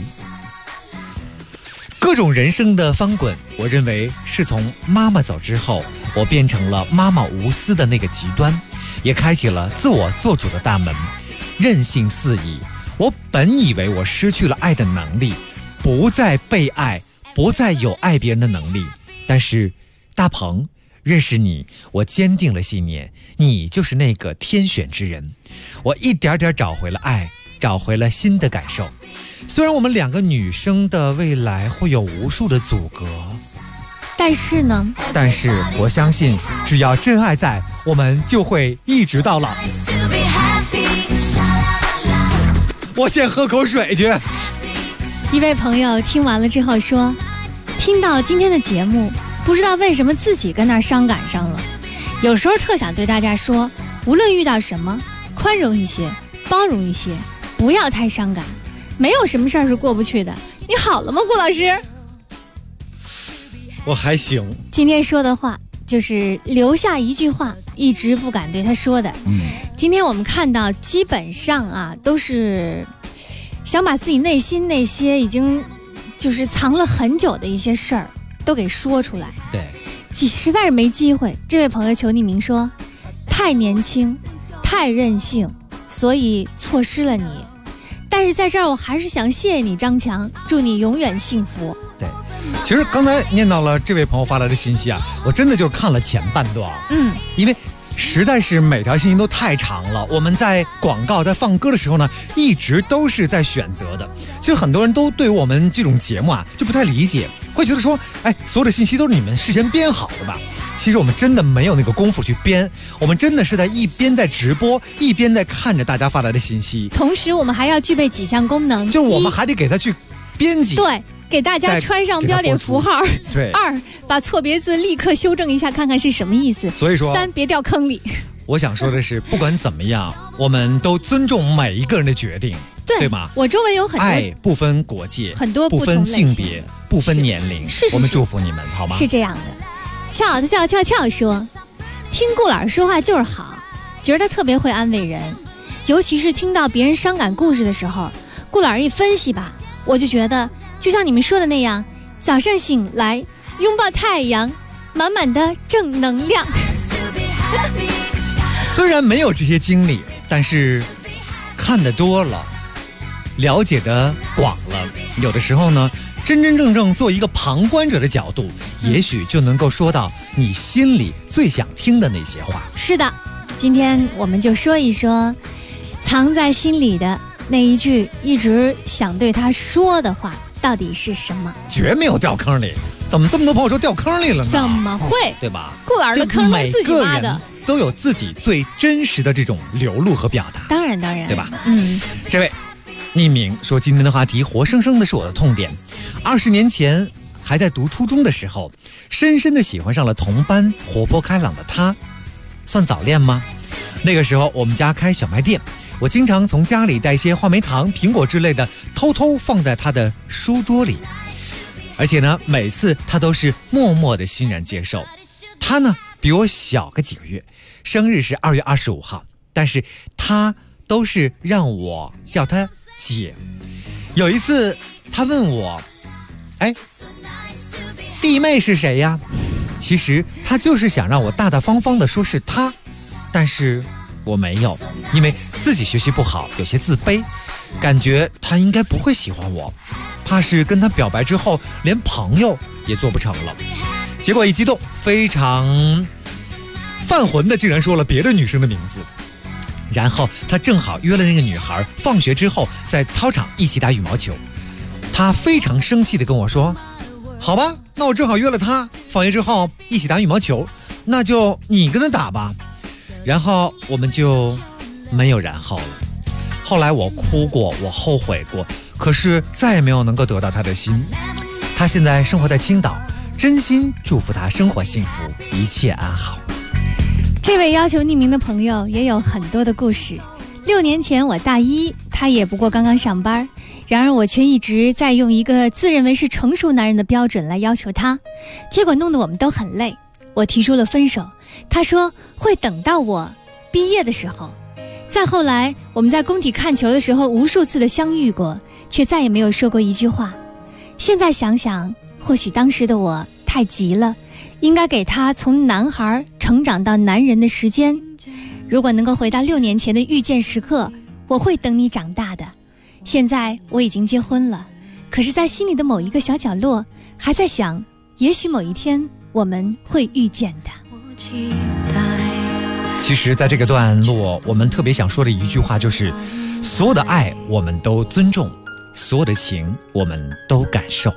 G: 各种人生的翻滚。我认为是从妈妈走之后，我变成了妈妈无私的那个极端，也开启了自我做主的大门，任性肆意。我本以为我失去了爱的能力，不再被爱，不再有爱别人的能力， 但是大鹏，认识你，我坚定了信念，你就是那个天选之人。我一点点找回了爱，找回了新的感受。虽然我们两个女生的未来会有无数的阻隔，
K: 但是
G: 我相信，只要真爱在，我们就会一直到老。我先喝口水去。
K: 一位朋友听完了之后说，听到今天的节目，不知道为什么自己跟那儿伤感上了。有时候特想对大家说，无论遇到什么，宽容一些，包容一些，不要太伤感，没有什么事儿是过不去的。你好了吗，顾老师？
G: 我还行。
K: 今天说的话就是留下一句话，一直不敢对他说的。今天我们看到基本上啊，都是想把自己内心那些已经就是藏了很久的一些事儿都给说出来。
G: 对，
K: 实在是没机会。这位朋友求匿名说，太年轻，太任性，所以错失了你。但是在这儿我还是想谢谢你张强，祝你永远幸福。
G: 对，其实刚才念到了这位朋友发来的信息啊，我真的就是看了前半段，因为实在是每条信息都太长了。我们在广告在放歌的时候呢，一直都是在选择的。其实很多人都对我们这种节目啊就不太理解，会觉得说，所有的信息都是你们事先编好的吧？其实我们真的没有那个功夫去编，我们真的是在一边在直播，一边在看着大家发来的信息。
K: 同时我们还要具备几项功能，
G: 就是我们还得给他去编辑，
K: 对，给大家穿上标点符号。
G: 对
K: ，2把错别字立刻修正一下，看看是什么意思。
G: 所以说
K: 3别掉坑里。
G: 我想说的是，不管怎么样，我们都尊重每一个人的决定，对吧？
K: 我周围有很多
G: 爱不分国界，
K: 很多
G: 不分性别，不分年龄，我们祝福你们，好吗？
K: 是这样的。俏的俏说，听顾老师说话就是好，觉得他特别会安慰人，尤其是听到别人伤感故事的时候，顾老师一分析吧，我就觉得就像你们说的那样，早上醒来拥抱太阳，满满的正能量。
G: 虽然没有这些经历，但是看得多了，了解的广了，有的时候呢，真真正正做一个旁观者的角度，也许就能够说到你心里最想听的那些话。
K: 是的，今天我们就说一说藏在心里的那一句一直想对他说的话到底是什么。
G: 绝没有掉坑里，怎么这么多朋友说掉坑里了呢？
K: 怎么会？
G: 对吧？
K: 顾老师的坑都自己挖的，
G: 都有自己最真实的这种流露和表达。
K: 当然，
G: 对吧？这位匿名说，今天的话题活生生的是我的痛点。20年前还在读初中的时候，深深的喜欢上了同班活泼开朗的他，算早恋吗？那个时候我们家开小卖店，我经常从家里带一些话梅糖、苹果之类的，偷偷放在他的书桌里，而且呢，每次他都是默默的欣然接受。他呢比我小个几个月，生日是2月25号，但是他都是让我叫他姐。有一次他问我，弟妹是谁呀？其实他就是想让我大大方方的说是他，但是我没有，因为自己学习不好，有些自卑，感觉他应该不会喜欢我，怕是跟他表白之后连朋友也做不成了。结果一激动，非常犯浑的竟然说了别的女生的名字。然后他正好约了那个女孩放学之后在操场一起打羽毛球，他非常生气的跟我说，好吧，那我正好约了他放学之后一起打羽毛球，那就你跟他打吧。然后我们就没有然后了。后来我哭过，我后悔过，可是再也没有能够得到他的心。他现在生活在青岛，真心祝福他生活幸福，一切安好。
K: 这位要求匿名的朋友也有很多的故事。6年前我大一，他也不过刚刚上班，然而我却一直在用一个自认为是成熟男人的标准来要求他，结果弄得我们都很累。我提出了分手，他说会等到我毕业的时候。再后来我们在工体看球的时候无数次的相遇过，却再也没有说过一句话。现在想想，或许当时的我太急了，应该给他从男孩成长到男人的时间。如果能够回到6年前的遇见时刻，我会等你长大的。现在我已经结婚了，可是在心里的某一个小角落还在想，也许某一天我们会遇见的。
G: 其实在这个段落我们特别想说的一句话就是所有的爱我们都尊重，所有的情我们都感受。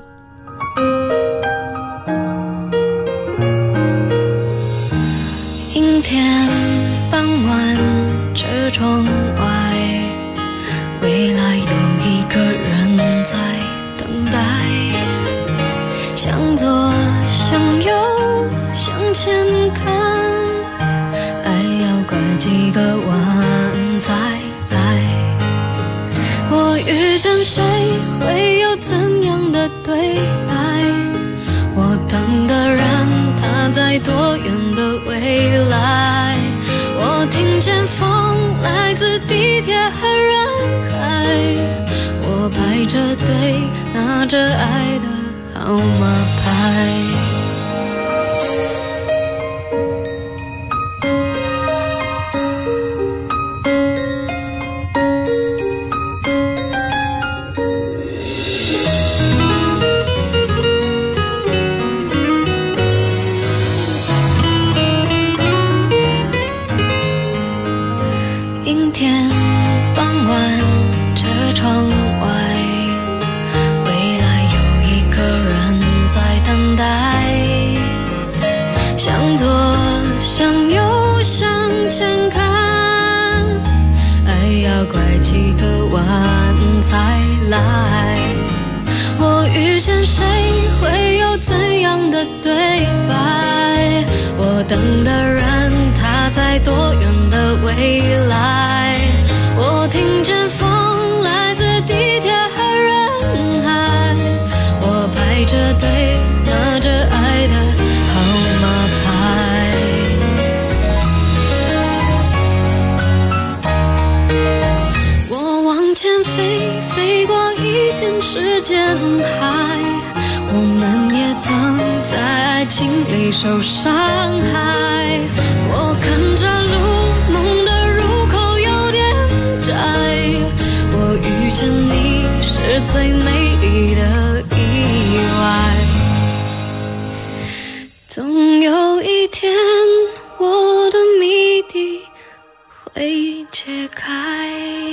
I: 阴天傍晚车窗外，未来有一个人在等待，向左向右向前看，爱要拐几个弯才来。我遇见谁会有怎样的对白，我等的人他在多远的未来，我听见风来自地铁和人海，我排着队拿着爱的号码牌。阴天傍晚车窗外，未来有一个人在等待，向左向右向前看，爱要拐几个弯才来。我遇见谁会有怎样的对白，我等的人他在多远的未来，我听见风来自地铁和人海，我排着队拿着爱的号码牌。我往前飞，飞过一片时间海，我们也曾在爱情里受伤害，我看着路梦的入口有点窄，我遇见你是最美丽的意外，总有一天我的谜底会解开。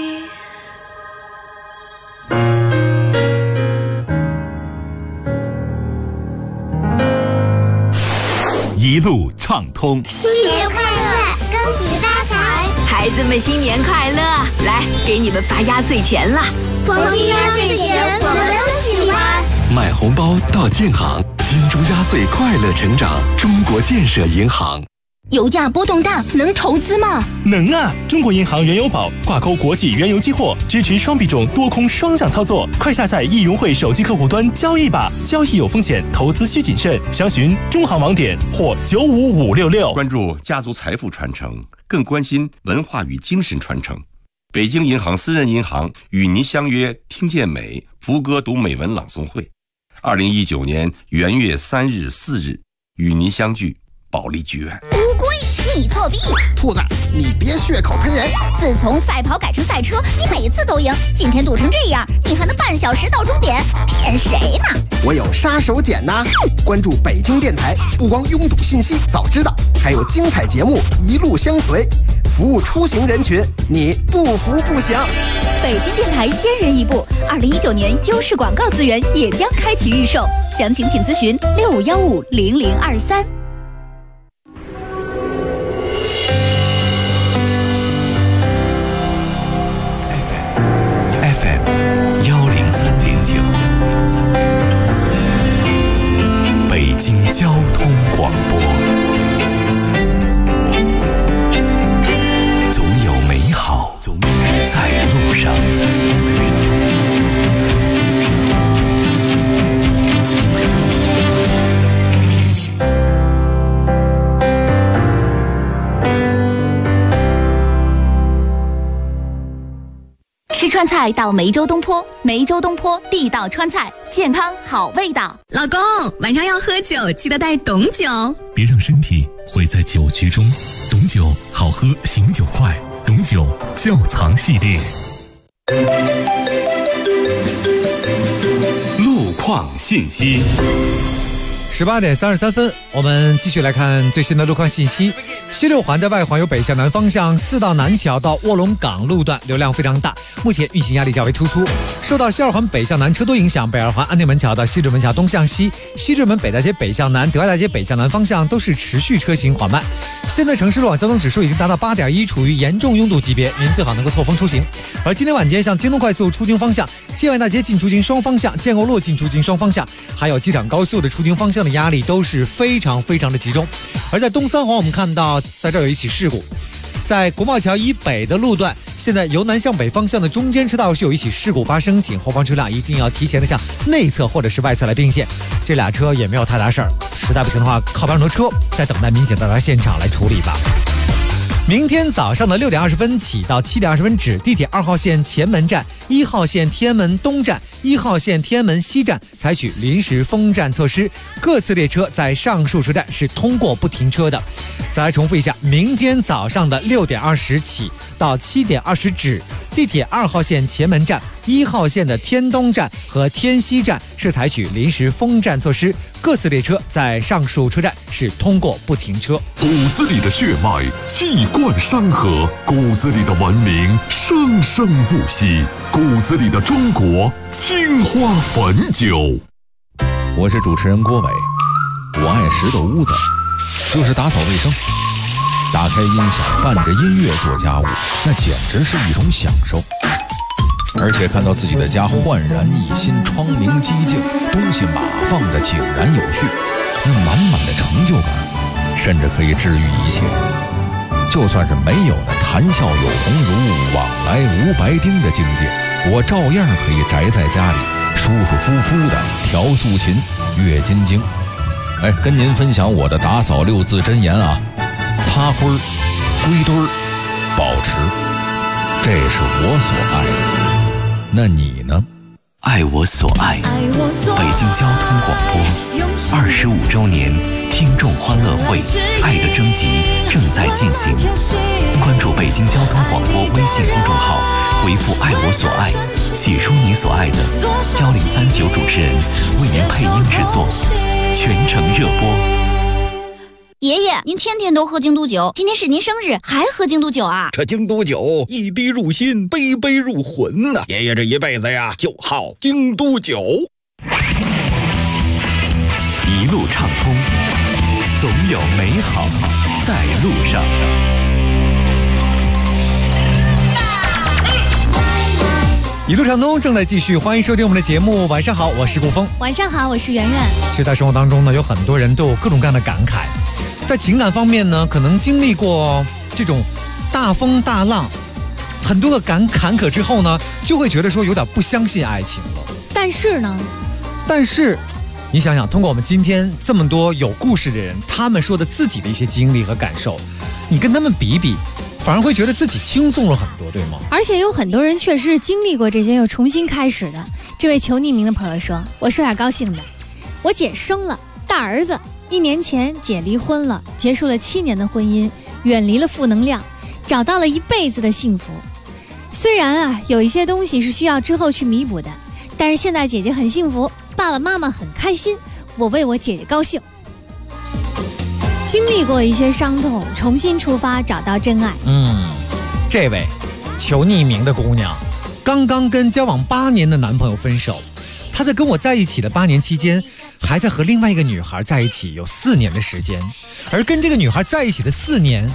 F: 一路畅通，
E: 新年快乐，恭喜发财！
L: 孩子们新年快乐！来，给你们发压岁钱了。
E: 黄金压岁钱我们都喜欢。
P: 买红包到建行，金猪压岁快乐成长，中国建设银行。
A: 油价波动大，能投资吗？
J: 能啊！中国银行原油宝挂钩国际原油期货，支持双币种多空双向操作。快下载易融汇手机客户端交易吧，交易有风险，投资需谨慎。详询中行网点或95566。
B: 关注家族财富传承，更关心文化与精神传承。北京银行私人银行与您相约听见美福歌读美文朗诵会，2019年元月3日、4日与您相聚保利剧院。
D: 乌龟，你作弊！
R: 兔子，你别血口喷人！
D: 自从赛跑改成赛车，你每次都赢，今天赌成这样，你还能半小时到终点？骗谁呢？
R: 我有杀手锏呐！关注北京电台，不光拥堵信息早知道，还有精彩节目一路相随，服务出行人群，你不服不行。
A: 北京电台先人一步，2019年优势广告资源也将开启预售，详情请咨询65150023。
C: 103.9，北京交通广播，总有美好在路上。
A: 吃川菜到梅州东坡，梅州东坡地道川菜，健康好味道。
L: 老公，晚上要喝酒，记得带董酒，
H: 别让身体毁在酒局中。董酒好喝，醒酒快。董酒窖藏系列。
P: 路况信息。
G: 18点33分，我们继续来看最新的路况信息。西六环在外环由北向南方向4道南桥到卧龙岗路段流量非常大，目前运行压力较为突出。受到西二环北向南车多影响，北二环安定门桥到西直门桥东向西、西直门北大街北向南、德爱大街北向南方向都是持续车行缓慢。现在城市路网交通指数已经达到8.1，处于严重拥堵级别，您最好能够错峰出行。而今天晚间，像京东快速出京方向、建外大街进出京双方向、建瓯路进出京双方向，还有机场高速的出京方向的压力都是非常的集中。而在东三环，我们看到在这儿有一起事故，在国贸桥以北的路段，现在由南向北方向的中间车道是有一起事故发生，请后方车辆一定要提前的向内侧或者是外侧来并线。这俩车也没有太大事儿，实在不行的话，靠边很多车在等待民警到达现场来处理吧。明天早上的6点20分起到7点20分止，地铁2号线前门站、1号线天安门东站、1号线天安门西站采取临时封站措施，各次列车在上述车站是通过不停车的。再来重复一下，明天早上的6点20起到7点20止，地铁2号线前门站、1号线的天东站和天西站是采取临时封站措施，各次列车在上述车站是通过不停车。
P: 骨子里的血脉气贯山河，骨子里的文明生生不息，骨子里的中国青花汾酒。
U: 我是主持人郭伟，我爱石头屋子，就是打扫卫生，打开音响伴着音乐做家务，那简直是一种享受。而且看到自己的家焕然一新，窗明几净，东西码放的井然有序，那满满的成就感甚至可以治愈一切。就算是没有那谈笑有鸿儒，往来无白丁的境界，我照样可以宅在家里舒舒服服的调素琴阅金经。跟您分享我的打扫6字真言啊：擦灰儿、归堆儿、保持，这是我所爱的。那你呢？
C: 爱我所爱，北京交通广播25周年听众欢乐会爱的征集正在进行，关注北京交通广播微信公众号，回复爱我所爱，写出你所爱的，1039主持人为您配音制作，全程热播。
D: 爷爷，您天天都喝京都酒，今天是您生日，还喝京都酒啊？
M: 这京都酒一滴入心，杯杯入魂呐！爷爷这一辈子呀，就好京都酒。
C: 一路畅通，总有美好在路上。
G: 一路畅通正在继续，欢迎收听我们的节目。晚上好，我是顾峰。
K: 晚上好，我是圆圆。
G: 其实在生活当中呢，有很多人都有各种各样的感慨。在情感方面呢，可能经历过这种大风大浪，很多个坎坷之后呢，就会觉得说有点不相信爱情了。
K: 但是你想想，通过我们今天这么多有故事的人，他们说的自己的一些经历和感受，你跟他们比比，反而会觉得自己轻松了很多，对吗？而且有很多人确实经历过这些又重新开始的。这位求匿名的朋友说，我说点高兴的，我姐生了大儿子，1年前姐离婚了，结束了7年的婚姻，远离了负能量，找到了一辈子的幸福。虽然有一些东西是需要之后去弥补的，但是现在姐姐很幸福，爸爸妈妈很开心，我为我姐姐高兴。经历过一些伤痛，重新出发，找到真爱。这位求匿名的姑娘刚刚跟交往8年的男朋友分手，她在跟我在一起的8年期间，还在和另外一个女孩在一起有4年的时间，而跟这个女孩在一起的4年，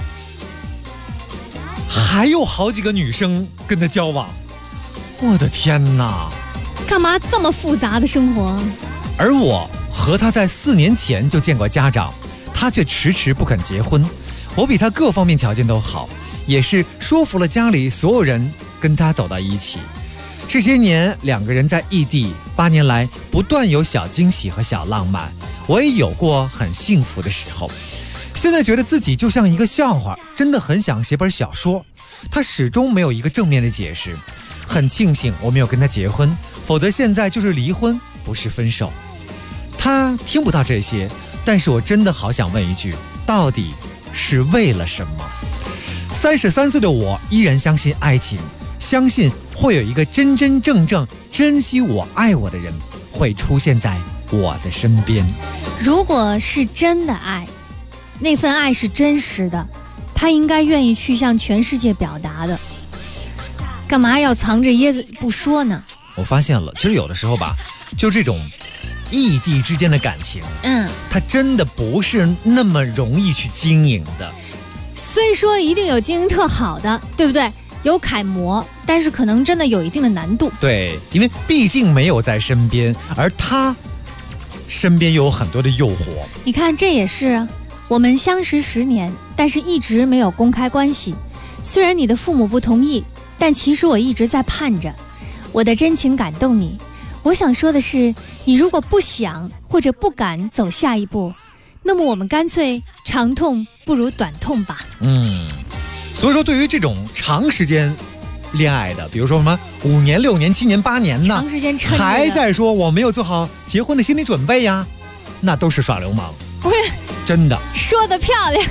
K: 还有好几个女生跟她交往。我的天哪，干嘛这么复杂的生活？而我和她在4年前就见过家长，她却迟迟不肯结婚。我比她各方面条件都好，也是说服了家里所有人跟她走到一起。这些年2个人在异地，8年来不断有小惊喜和小浪漫，我也有过很幸福的时候。现在觉得自己就像一个笑话，真的很想写本小说。她始终没有一个正面的解释，很庆幸我没有跟她结婚，否则现在就是离婚，不是分手。她听不到这些，但是我真的好想问一句，到底是为了什么？33岁的我依然相信爱情，相信会有一个真真正正珍惜我爱我的人会出现在
G: 我的身边。
K: 如果是真的爱，那份爱是真实的，他应该愿意去向全世界表达的，干嘛要藏着掖着不说呢？
G: 我发现了，其实有的时候吧，就这种异地之间的感情，它真的不是那么容易去经营的。
K: 虽说一定有经营特好的，对不对？有楷模，但是可能真的有一定的难度。
G: 对，因为毕竟没有在身边，而他身边有很多的诱惑。
K: 你看，这也是我们相识10年，但是一直没有公开关系。虽然你的父母不同意，但其实我一直在盼着。我的真情感动你。我想说的是，你如果不想或者不敢走下一步，那么我们干脆长痛不如短痛吧。
G: 所以说对于这种长时间恋爱的，比如说什么5年、6年、7年、8年呢，
K: 长时间撑着
G: 还在说我没有做好结婚的心理准备呀，那都是耍流氓。真的
K: 说得漂亮。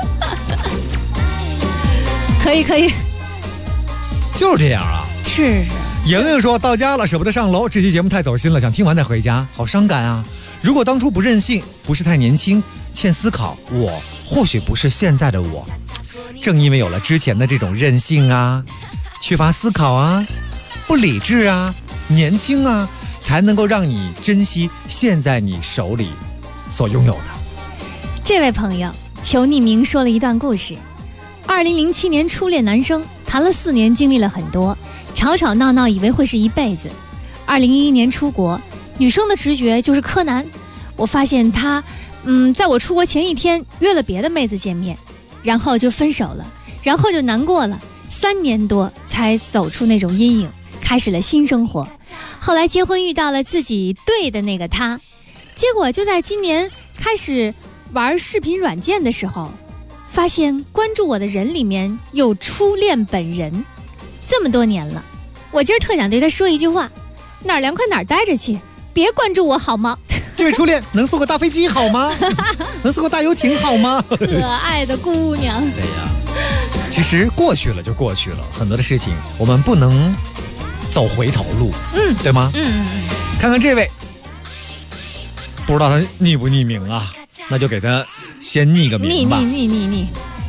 K: 可以，
G: 就是这样啊。
K: 是
G: 莹莹说到家了，舍不得上楼，这期节目太走心了，想听完再回家，好伤感啊。如果当初不任性，不是太年轻，欠思考，我或许不是现在的我。正因为有了之前的这种任性啊，缺乏思考啊，不理智啊，年轻啊，才能够让你珍惜现在你手里所拥有的。
K: 这位朋友求匿名说了一段故事。2007年初恋男生，谈了4年，经历了很多，吵吵闹闹，以为会是一辈子。2011年出国，女生的直觉就是柯南。我发现他在我出国前1天约了别的妹子见面，然后就分手了，然后就难过了，3年多才走出那种阴影，开始了新生活。后来结婚，遇到了自己对的那个他，结果就在今年开始玩视频软件的时候，发现关注我的人里面有初恋本人。这么多年了，我今儿特想对他说一句话：哪儿凉快哪儿待着去，别关注我好吗？
G: 这位初恋能坐个大飞机好吗？能坐个大游艇好吗？
K: 可爱的姑娘。
G: 对呀，其实过去了就过去了，很多的事情我们不能走回头路，对吗？看看这位，不知道他匿不匿名啊？那就给他先匿个名吧。
K: 匿。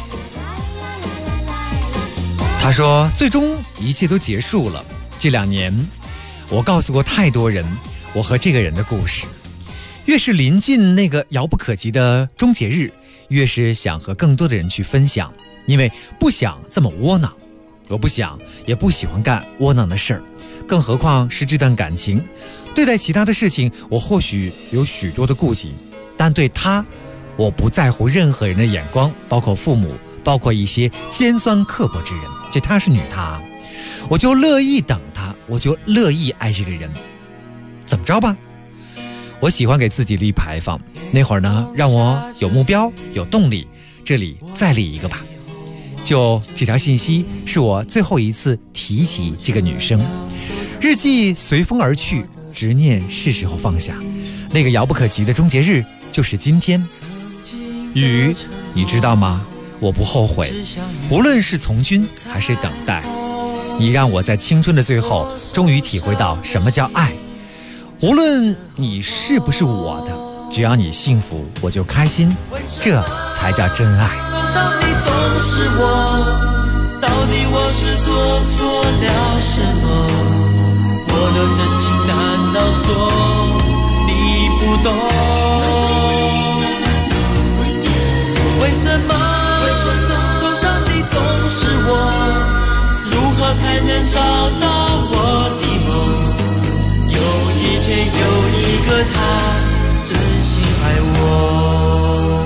G: 他说，最终一切都结束了。这2年，我告诉过太多人我和这个人的故事。越是临近那个遥不可及的终结日，越是想和更多的人去分享，因为不想这么窝囊。我不想，也不喜欢干窝囊的事儿，更何况是这段感情。对待其他的事情，我或许有许多的顾忌，但对他，我不在乎任何人的眼光，包括父母，包括一些尖酸刻薄之人。这他是女他，我就乐意等他，我就乐意爱这个人。怎么着吧？我喜欢给自己立牌坊，那会儿呢，让我有目标有动力，这里再立一个吧。就这条信息是我最后一次提起这个女生。日记随风而去，执念是时候放下，那个遥不可及的终结日就是今天。雨，你知道吗？我不后悔，无论是从军还是等待，你让我在青春的最后终于体会到什么叫爱。无论你是不是我的，只要你幸福，我就开心，这才叫真爱。
I: 手上你总是我，到底我是做错了什么？我的真情难道说你不懂？为什么手上你总是我？如何才能找到我的梦？有一天有一个他真心爱我。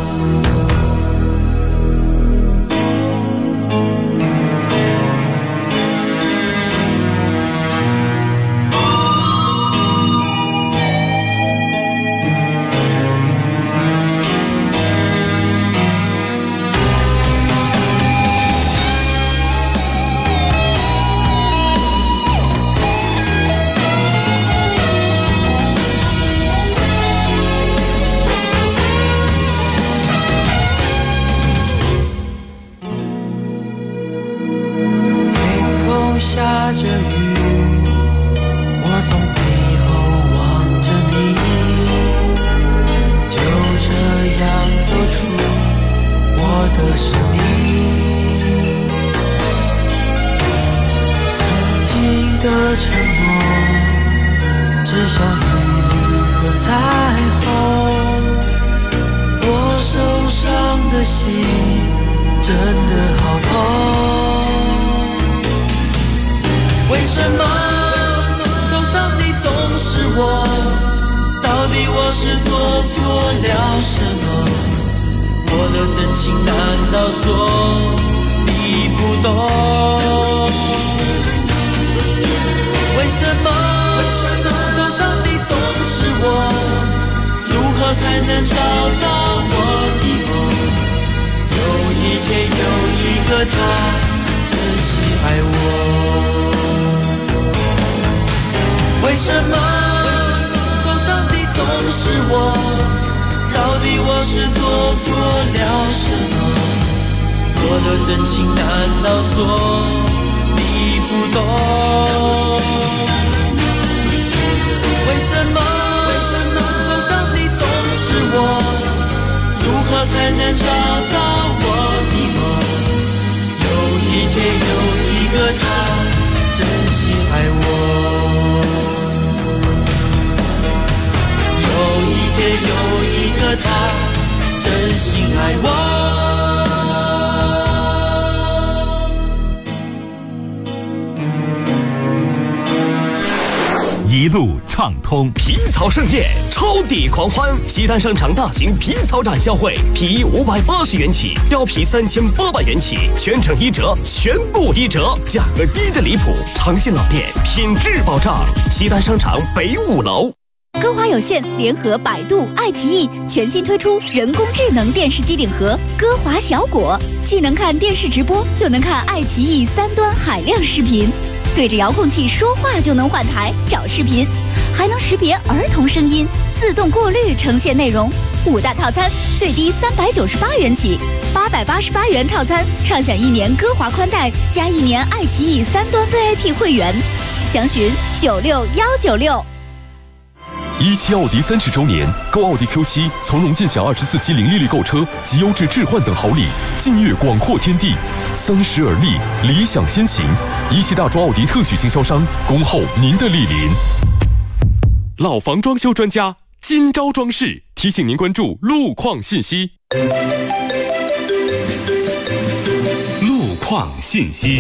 N: 的沉默，只想一缕的彩虹。我受伤的心真的好痛，为什么受伤的总是我？到底我是做错了什么？我的真情难道说你不懂？为什么受伤的总是我？如何才能找到我的梦？有一天有一个他真心爱我。为什么受伤的总是我？到底我是做错了什么？我的真情难道说你不懂？为什么受伤的总是我？如何才能找到我的梦？有一天有一个他真心爱我。有一天有一个他真心爱我。
F: 一路畅通，
O: 皮草盛宴，超抵狂欢！西单商场大型皮草展销会，皮衣580元起，貂皮3800元起，全程1折，全部1折，价格低得离谱，诚信老店，品质保障。西单商场北5楼。
L: 歌华有线联合百度、爱奇艺全新推出人工智能电视机顶盒歌华小果，既能看电视直播，又能看爱奇艺3端海量视频。对着遥控器说话就能换台找视频，还能识别儿童声音，自动过滤呈现内容。5大套餐最低398元起，888元套餐畅享1年歌华宽带加1年爱奇艺3端 VIP 会员，详询96196。
B: 17奥迪30周年，购奥迪 Q7，从容尽享24期零利率购车及优质置换等好礼，劲跃广阔天地，30而立，理想先行。17大中奥迪特许经销商，恭候您的莅临。老房装修专家金招装饰提醒您关注路况信息。
F: 路况信息。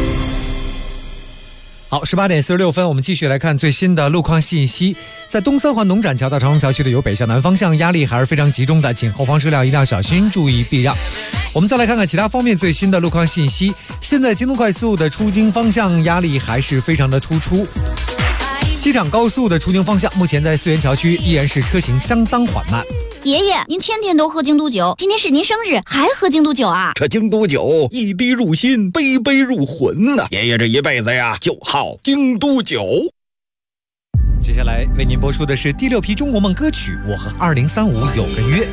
G: 好，18点46分，我们继续来看最新的路况信息。在东三环农展桥到长虹桥区的由北向南方向压力还是非常集中的，请后方车辆一定要小心，注意避让。我们再来看看其他方面最新的路况信息。现在京东快速的出京方向压力还是非常的突出，机场高速的出京方向目前在四元桥区依然是车行相当缓慢。
D: 爷爷，您天天都喝京都酒，今天是您生日还喝京都酒啊？
M: 这京都酒一滴入心，杯杯入魂呐！爷爷这一辈子呀，就好京都酒。
G: 接下来为您播出的是第6批中国梦歌曲《我和2035有个约》。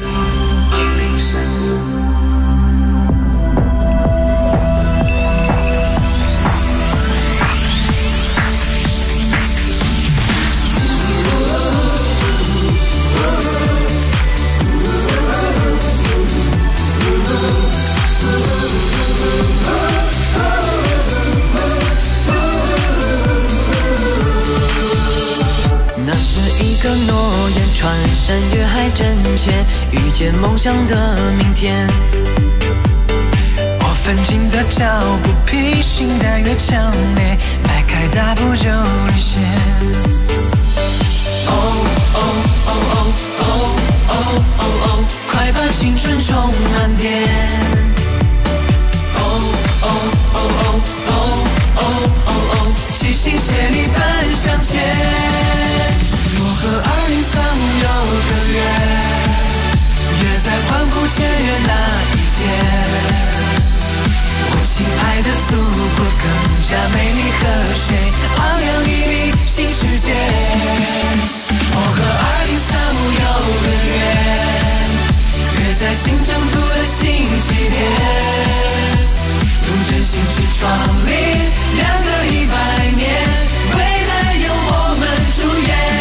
N: 诺言穿山越海真切，遇见梦想的明天。我奋进的脚步，披星戴月强烈，迈开大步就领先。哦哦哦哦哦哦哦哦，快把青春充满电。哦哦哦哦哦哦哦哦，齐心协力奔向前。我和2035有个约，约在欢呼雀跃那一天。我亲爱的祖国更加美丽和谐，昂扬熠熠新世界。我和2035有个约，约在新征途的新起点。用真心去创立2个100年，未来由我们主演。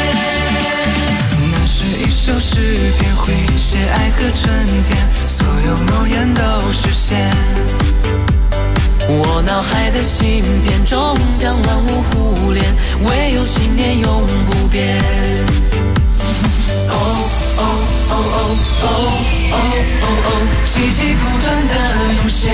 N: 一首诗篇会写爱和春天，所有诺言都实现。我拿脑海的芯片终将万物互联，唯有信念永不变。哦哦哦哦哦哦哦哦，奇迹不断的涌现。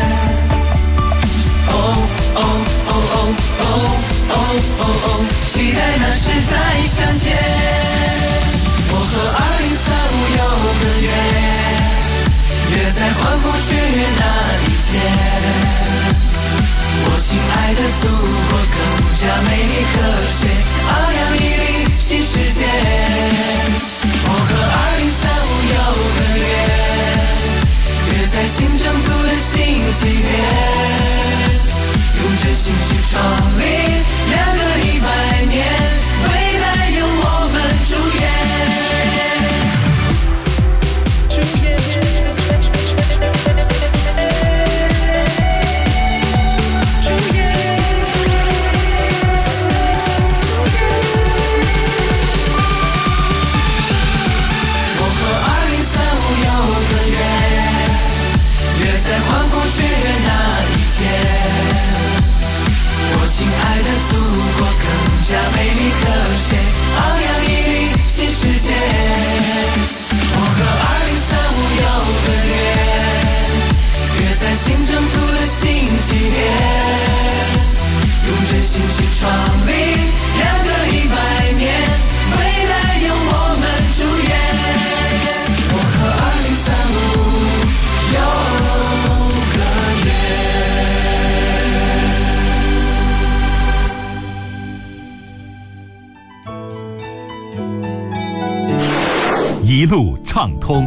N: 哦哦哦哦哦哦哦哦，期待那时再相见。我和2035有个约，约在欢呼雀跃那一天。我亲爱的祖国更加美丽和谐，昂扬屹立新世界。我和2035有个约，约在新征途的新起点，用真心去创立2个100年，未来由我们主演。在欢呼雀跃那一天，我亲爱的祖国更加美丽和谐，昂扬屹立新世界。我和2035有个约，约在新征途的新起点，用真心去创立2个100年，未来由我们主演。我和2035有
F: 一路畅通。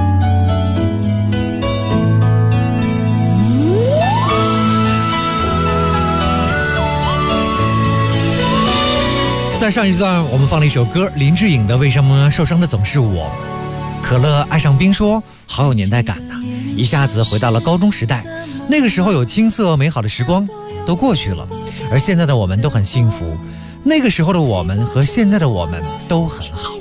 G: 在上一段我们放了一首歌，林志颖的《为什么受伤的总是我》。可乐爱上冰说好有年代感呐，一下子回到了高中时代，那个时候有青涩美好的时光都过去了，而现在的我们都很幸福，那个时候的我们和现在的我们都很好。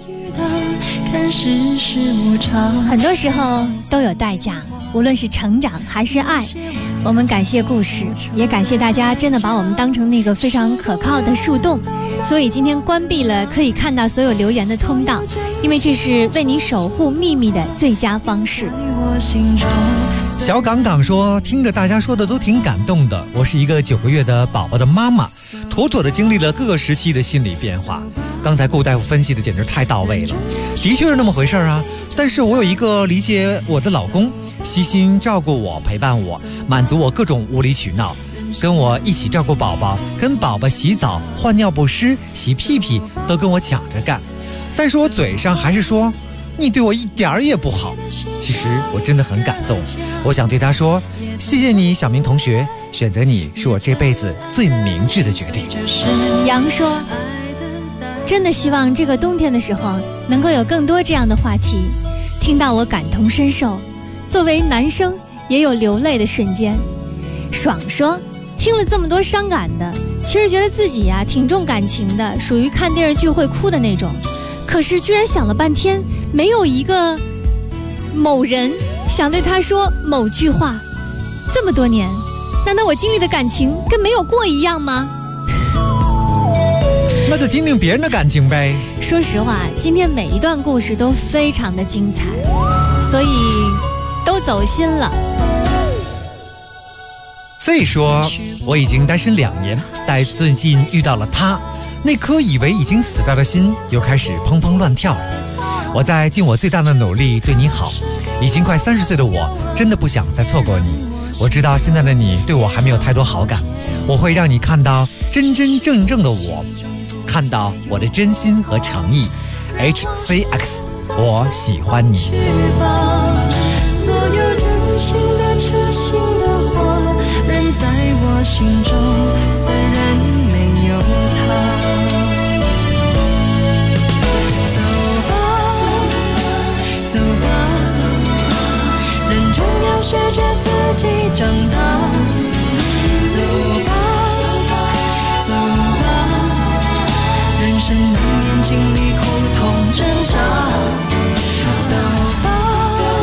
K: 很多时候都有代价，无论是成长还是爱。我们感谢故事，也感谢大家真的把我们当成那个非常可靠的树洞，所以今天关闭了可以看到所有留言的通道，因为这是为你守护秘密的最佳方式。
G: 小港港说，听着大家说的都挺感动的，我是一个9个月的宝宝的妈妈，妥妥的经历了各个时期的心理变化。刚才顾大夫分析的简直太到位了，的确是那么回事啊。但是我有一个理解我的老公，悉心照顾我，陪伴我，满足我各种无理取闹，跟我一起照顾宝宝，跟宝宝洗澡、换尿不湿、洗屁屁都跟我抢着干。但是我嘴上还是说你对我一点儿也不好。其实我真的很感动，我想对他说，谢谢你小明同学，选择你是我这辈子最明智的决定。
K: 杨说，真的希望这个冬天的时候能够有更多这样的话题，听到我感同身受，作为男生也有流泪的瞬间。爽说，听了这么多伤感的，其实觉得自己呀挺重感情的，属于看电视剧会哭的那种，可是居然想了半天没有一个某人想对他说某句话。这么多年，难道我经历的感情跟没有过一样吗？
G: 那就听听别人的感情呗。
K: 说实话，今天每一段故事都非常的精彩，所以都走心了。
G: Z 说，我已经单身2年，但最近遇到了他，那颗以为已经死掉的心又开始砰砰乱跳。我在尽我最大的努力对你好，已经快30岁的我真的不想再错过你。我知道现在的你对我还没有太多好感，我会让你看到真真正正的我，看到我的真心和诚意。 HCX， 我喜欢你。
I: 所有真心的痴心的话仍在我心中，虽然没有他。走吧，人终要学着自己长大。走吧，人生难免经历苦痛挣扎。走吧，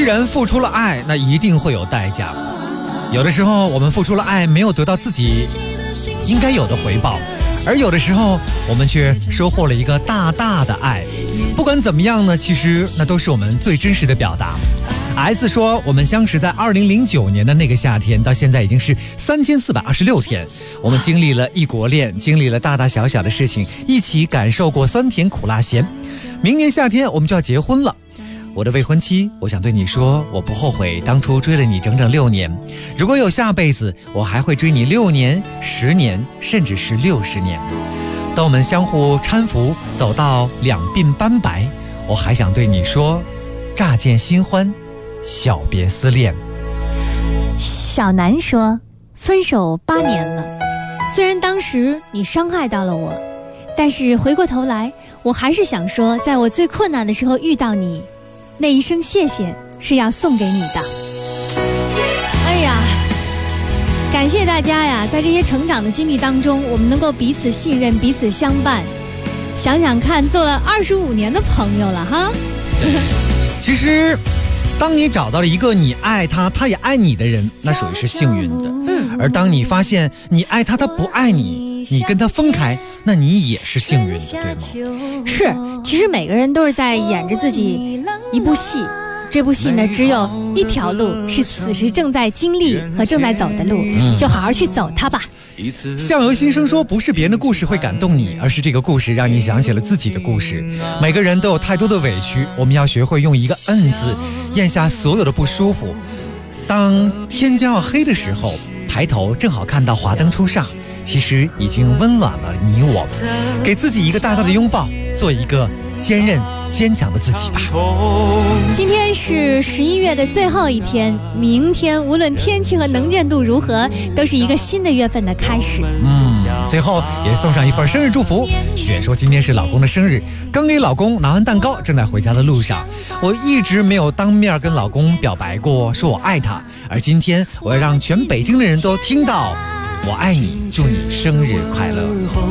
G: 既然付出了爱，那一定会有代价。有的时候我们付出了爱，没有得到自己应该有的回报，而有的时候我们却收获了一个大大的爱。不管怎么样呢，其实那都是我们最真实的表达。S 说，我们相识在2009年的那个夏天，到现在已经是3426天。我们经历了异国恋，经历了大大小小的事情，一起感受过酸甜苦辣咸。明年夏天我们就要结婚了。我的未婚妻，我想对你说，我不后悔当初追了你整整6年。如果有下辈子，我还会追你6年、10年，甚至是60年。当我们相互搀扶，走到两鬓斑白，我还想对你说，乍见新欢，小别思恋。
K: 小南说，分手8年了，虽然当时你伤害到了我，但是回过头来，我还是想说，在我最困难的时候遇到你，那一声谢谢是要送给你的。哎呀，感谢大家呀，在这些成长的经历当中，我们能够彼此信任，彼此相伴。想想看，做了25年的朋友了哈。
G: 其实当你找到了一个你爱他，他也爱你的人，那属于是幸运的。而当你发现你爱他，他不爱你，你跟他分开，那你也是幸运的，对吗？
K: 是，其实每个人都是在演着自己一部戏，这部戏呢，只有一条路，是此时正在经历和正在走的路，就好好去走它吧。
G: 相由心生说，不是别人的故事会感动你，而是这个故事让你想起了自己的故事。每个人都有太多的委屈，我们要学会用一个字咽下所有的不舒服。当天将要黑的时候，抬头正好看到华灯初上，其实已经温暖了你我。给自己一个大大的拥抱，做一个坚韧坚强的自己吧。
K: 今天是11月的最后一天，明天无论天气和能见度如何，都是一个新的月份的开始。
G: 最后也送上一份生日祝福。雪说今天是老公的生日，刚给老公拿完蛋糕，正在回家的路上。我一直没有当面跟老公表白过，说我爱他，而今天我要让全北京的人都听到我爱你，祝你生日快乐。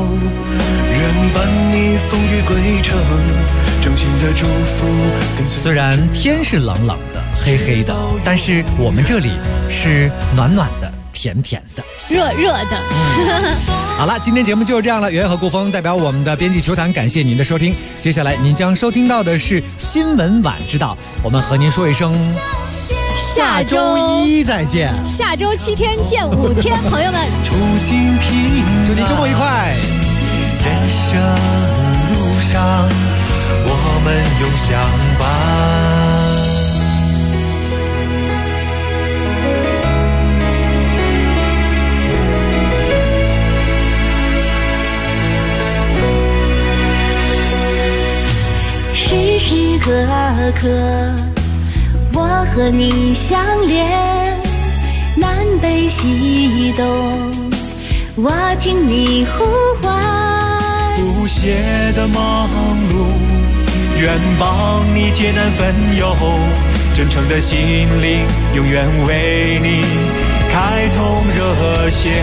G: 虽然天是冷冷的黑黑的，但是我们这里是暖暖的甜甜的
K: 热热的。
G: 好了，今天节目就是这样了。袁和顾峰代表我们的编辑球坛感谢您的收听，接下来您将收听到的是新闻晚知道，我们和您说一声下周一再见，
K: 下周7天见5天，朋友们，
G: 祝您周末愉快。
N: 人生路上我们永相伴。
I: 时时刻刻我和你相连，南北西东我听你呼唤，
N: 不懈的忙碌，愿帮你艰难分忧，真诚的心灵永远为你开通热线。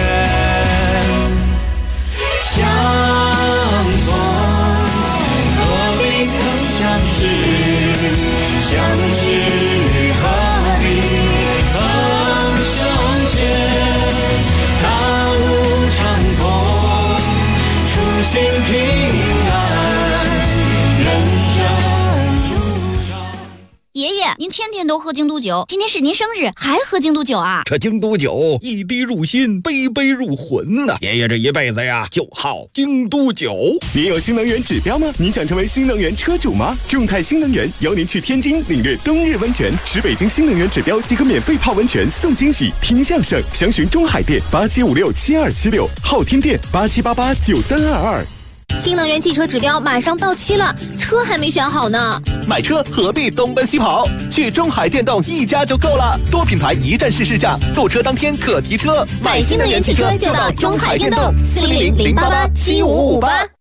N: 相逢何必曾相识，相知何必曾相见。大路畅通，初心平安，人生路上。
D: 爷爷，您天天都喝京都酒，今天是您生日，还喝京都酒啊？
M: 这京都酒一滴入心，杯杯入魂呐！爷爷这一辈子呀，就好京都酒。
F: 您有新能源指标吗？您想成为新能源车主吗？众泰新能源邀您去天津领略冬日温泉，使北京新能源指标即可免费泡温泉送惊喜，听相声。详询中海店87567276，昊天店87889322。
D: 新能源汽车指标马上到期了，车还没选好呢。
Q: 买车何必东奔西跑？去中海电动一家就够了，多品牌一站式试驾，购车当天可提车。
D: 买新能源汽车就到中海电动，400-088-7558。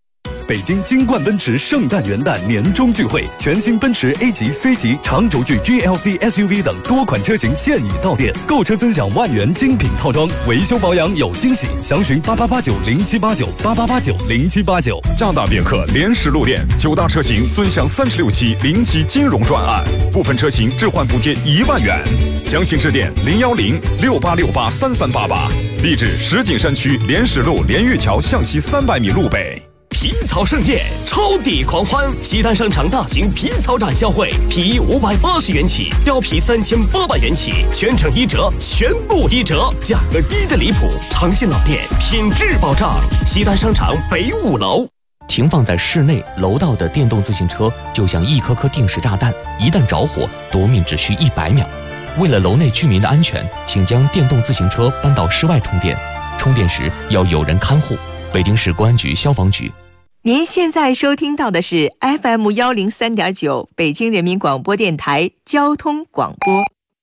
S: 北京金冠奔驰圣诞元旦年终聚会，全新奔驰 A 级、C 级、长轴距 GLC SUV 等多款车型现已到店，购车尊享万元精品套装，维修保养有惊喜，详询8889078988890789。
T: 加大别克联实路店，9大车型尊享36期零息金融专案，部分车型置换补贴1万元，详情致电01068683388，地址石景山区联实路连玉桥向西300米路北。
O: 皮草盛宴，超抵狂欢！西单商场大型皮草展销会，皮衣580元起，貂皮3800元起，全程1折，全部1折，价格低得离谱。长信老店，品质保障。西单商场北5楼。
C: 停放在室内楼道的电动自行车就像一颗颗定时炸弹，一旦着火，夺命只需100秒。为了楼内居民的安全，请将电动自行车搬到室外充电，充电时要有人看护。北京市公安局消防局。
V: 您现在收听到的是 FM 103.9北京人民广播电台交通广播。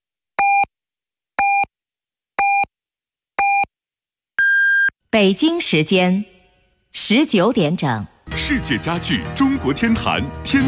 V: 北京时间19点整。
B: 世界家具中国天坛天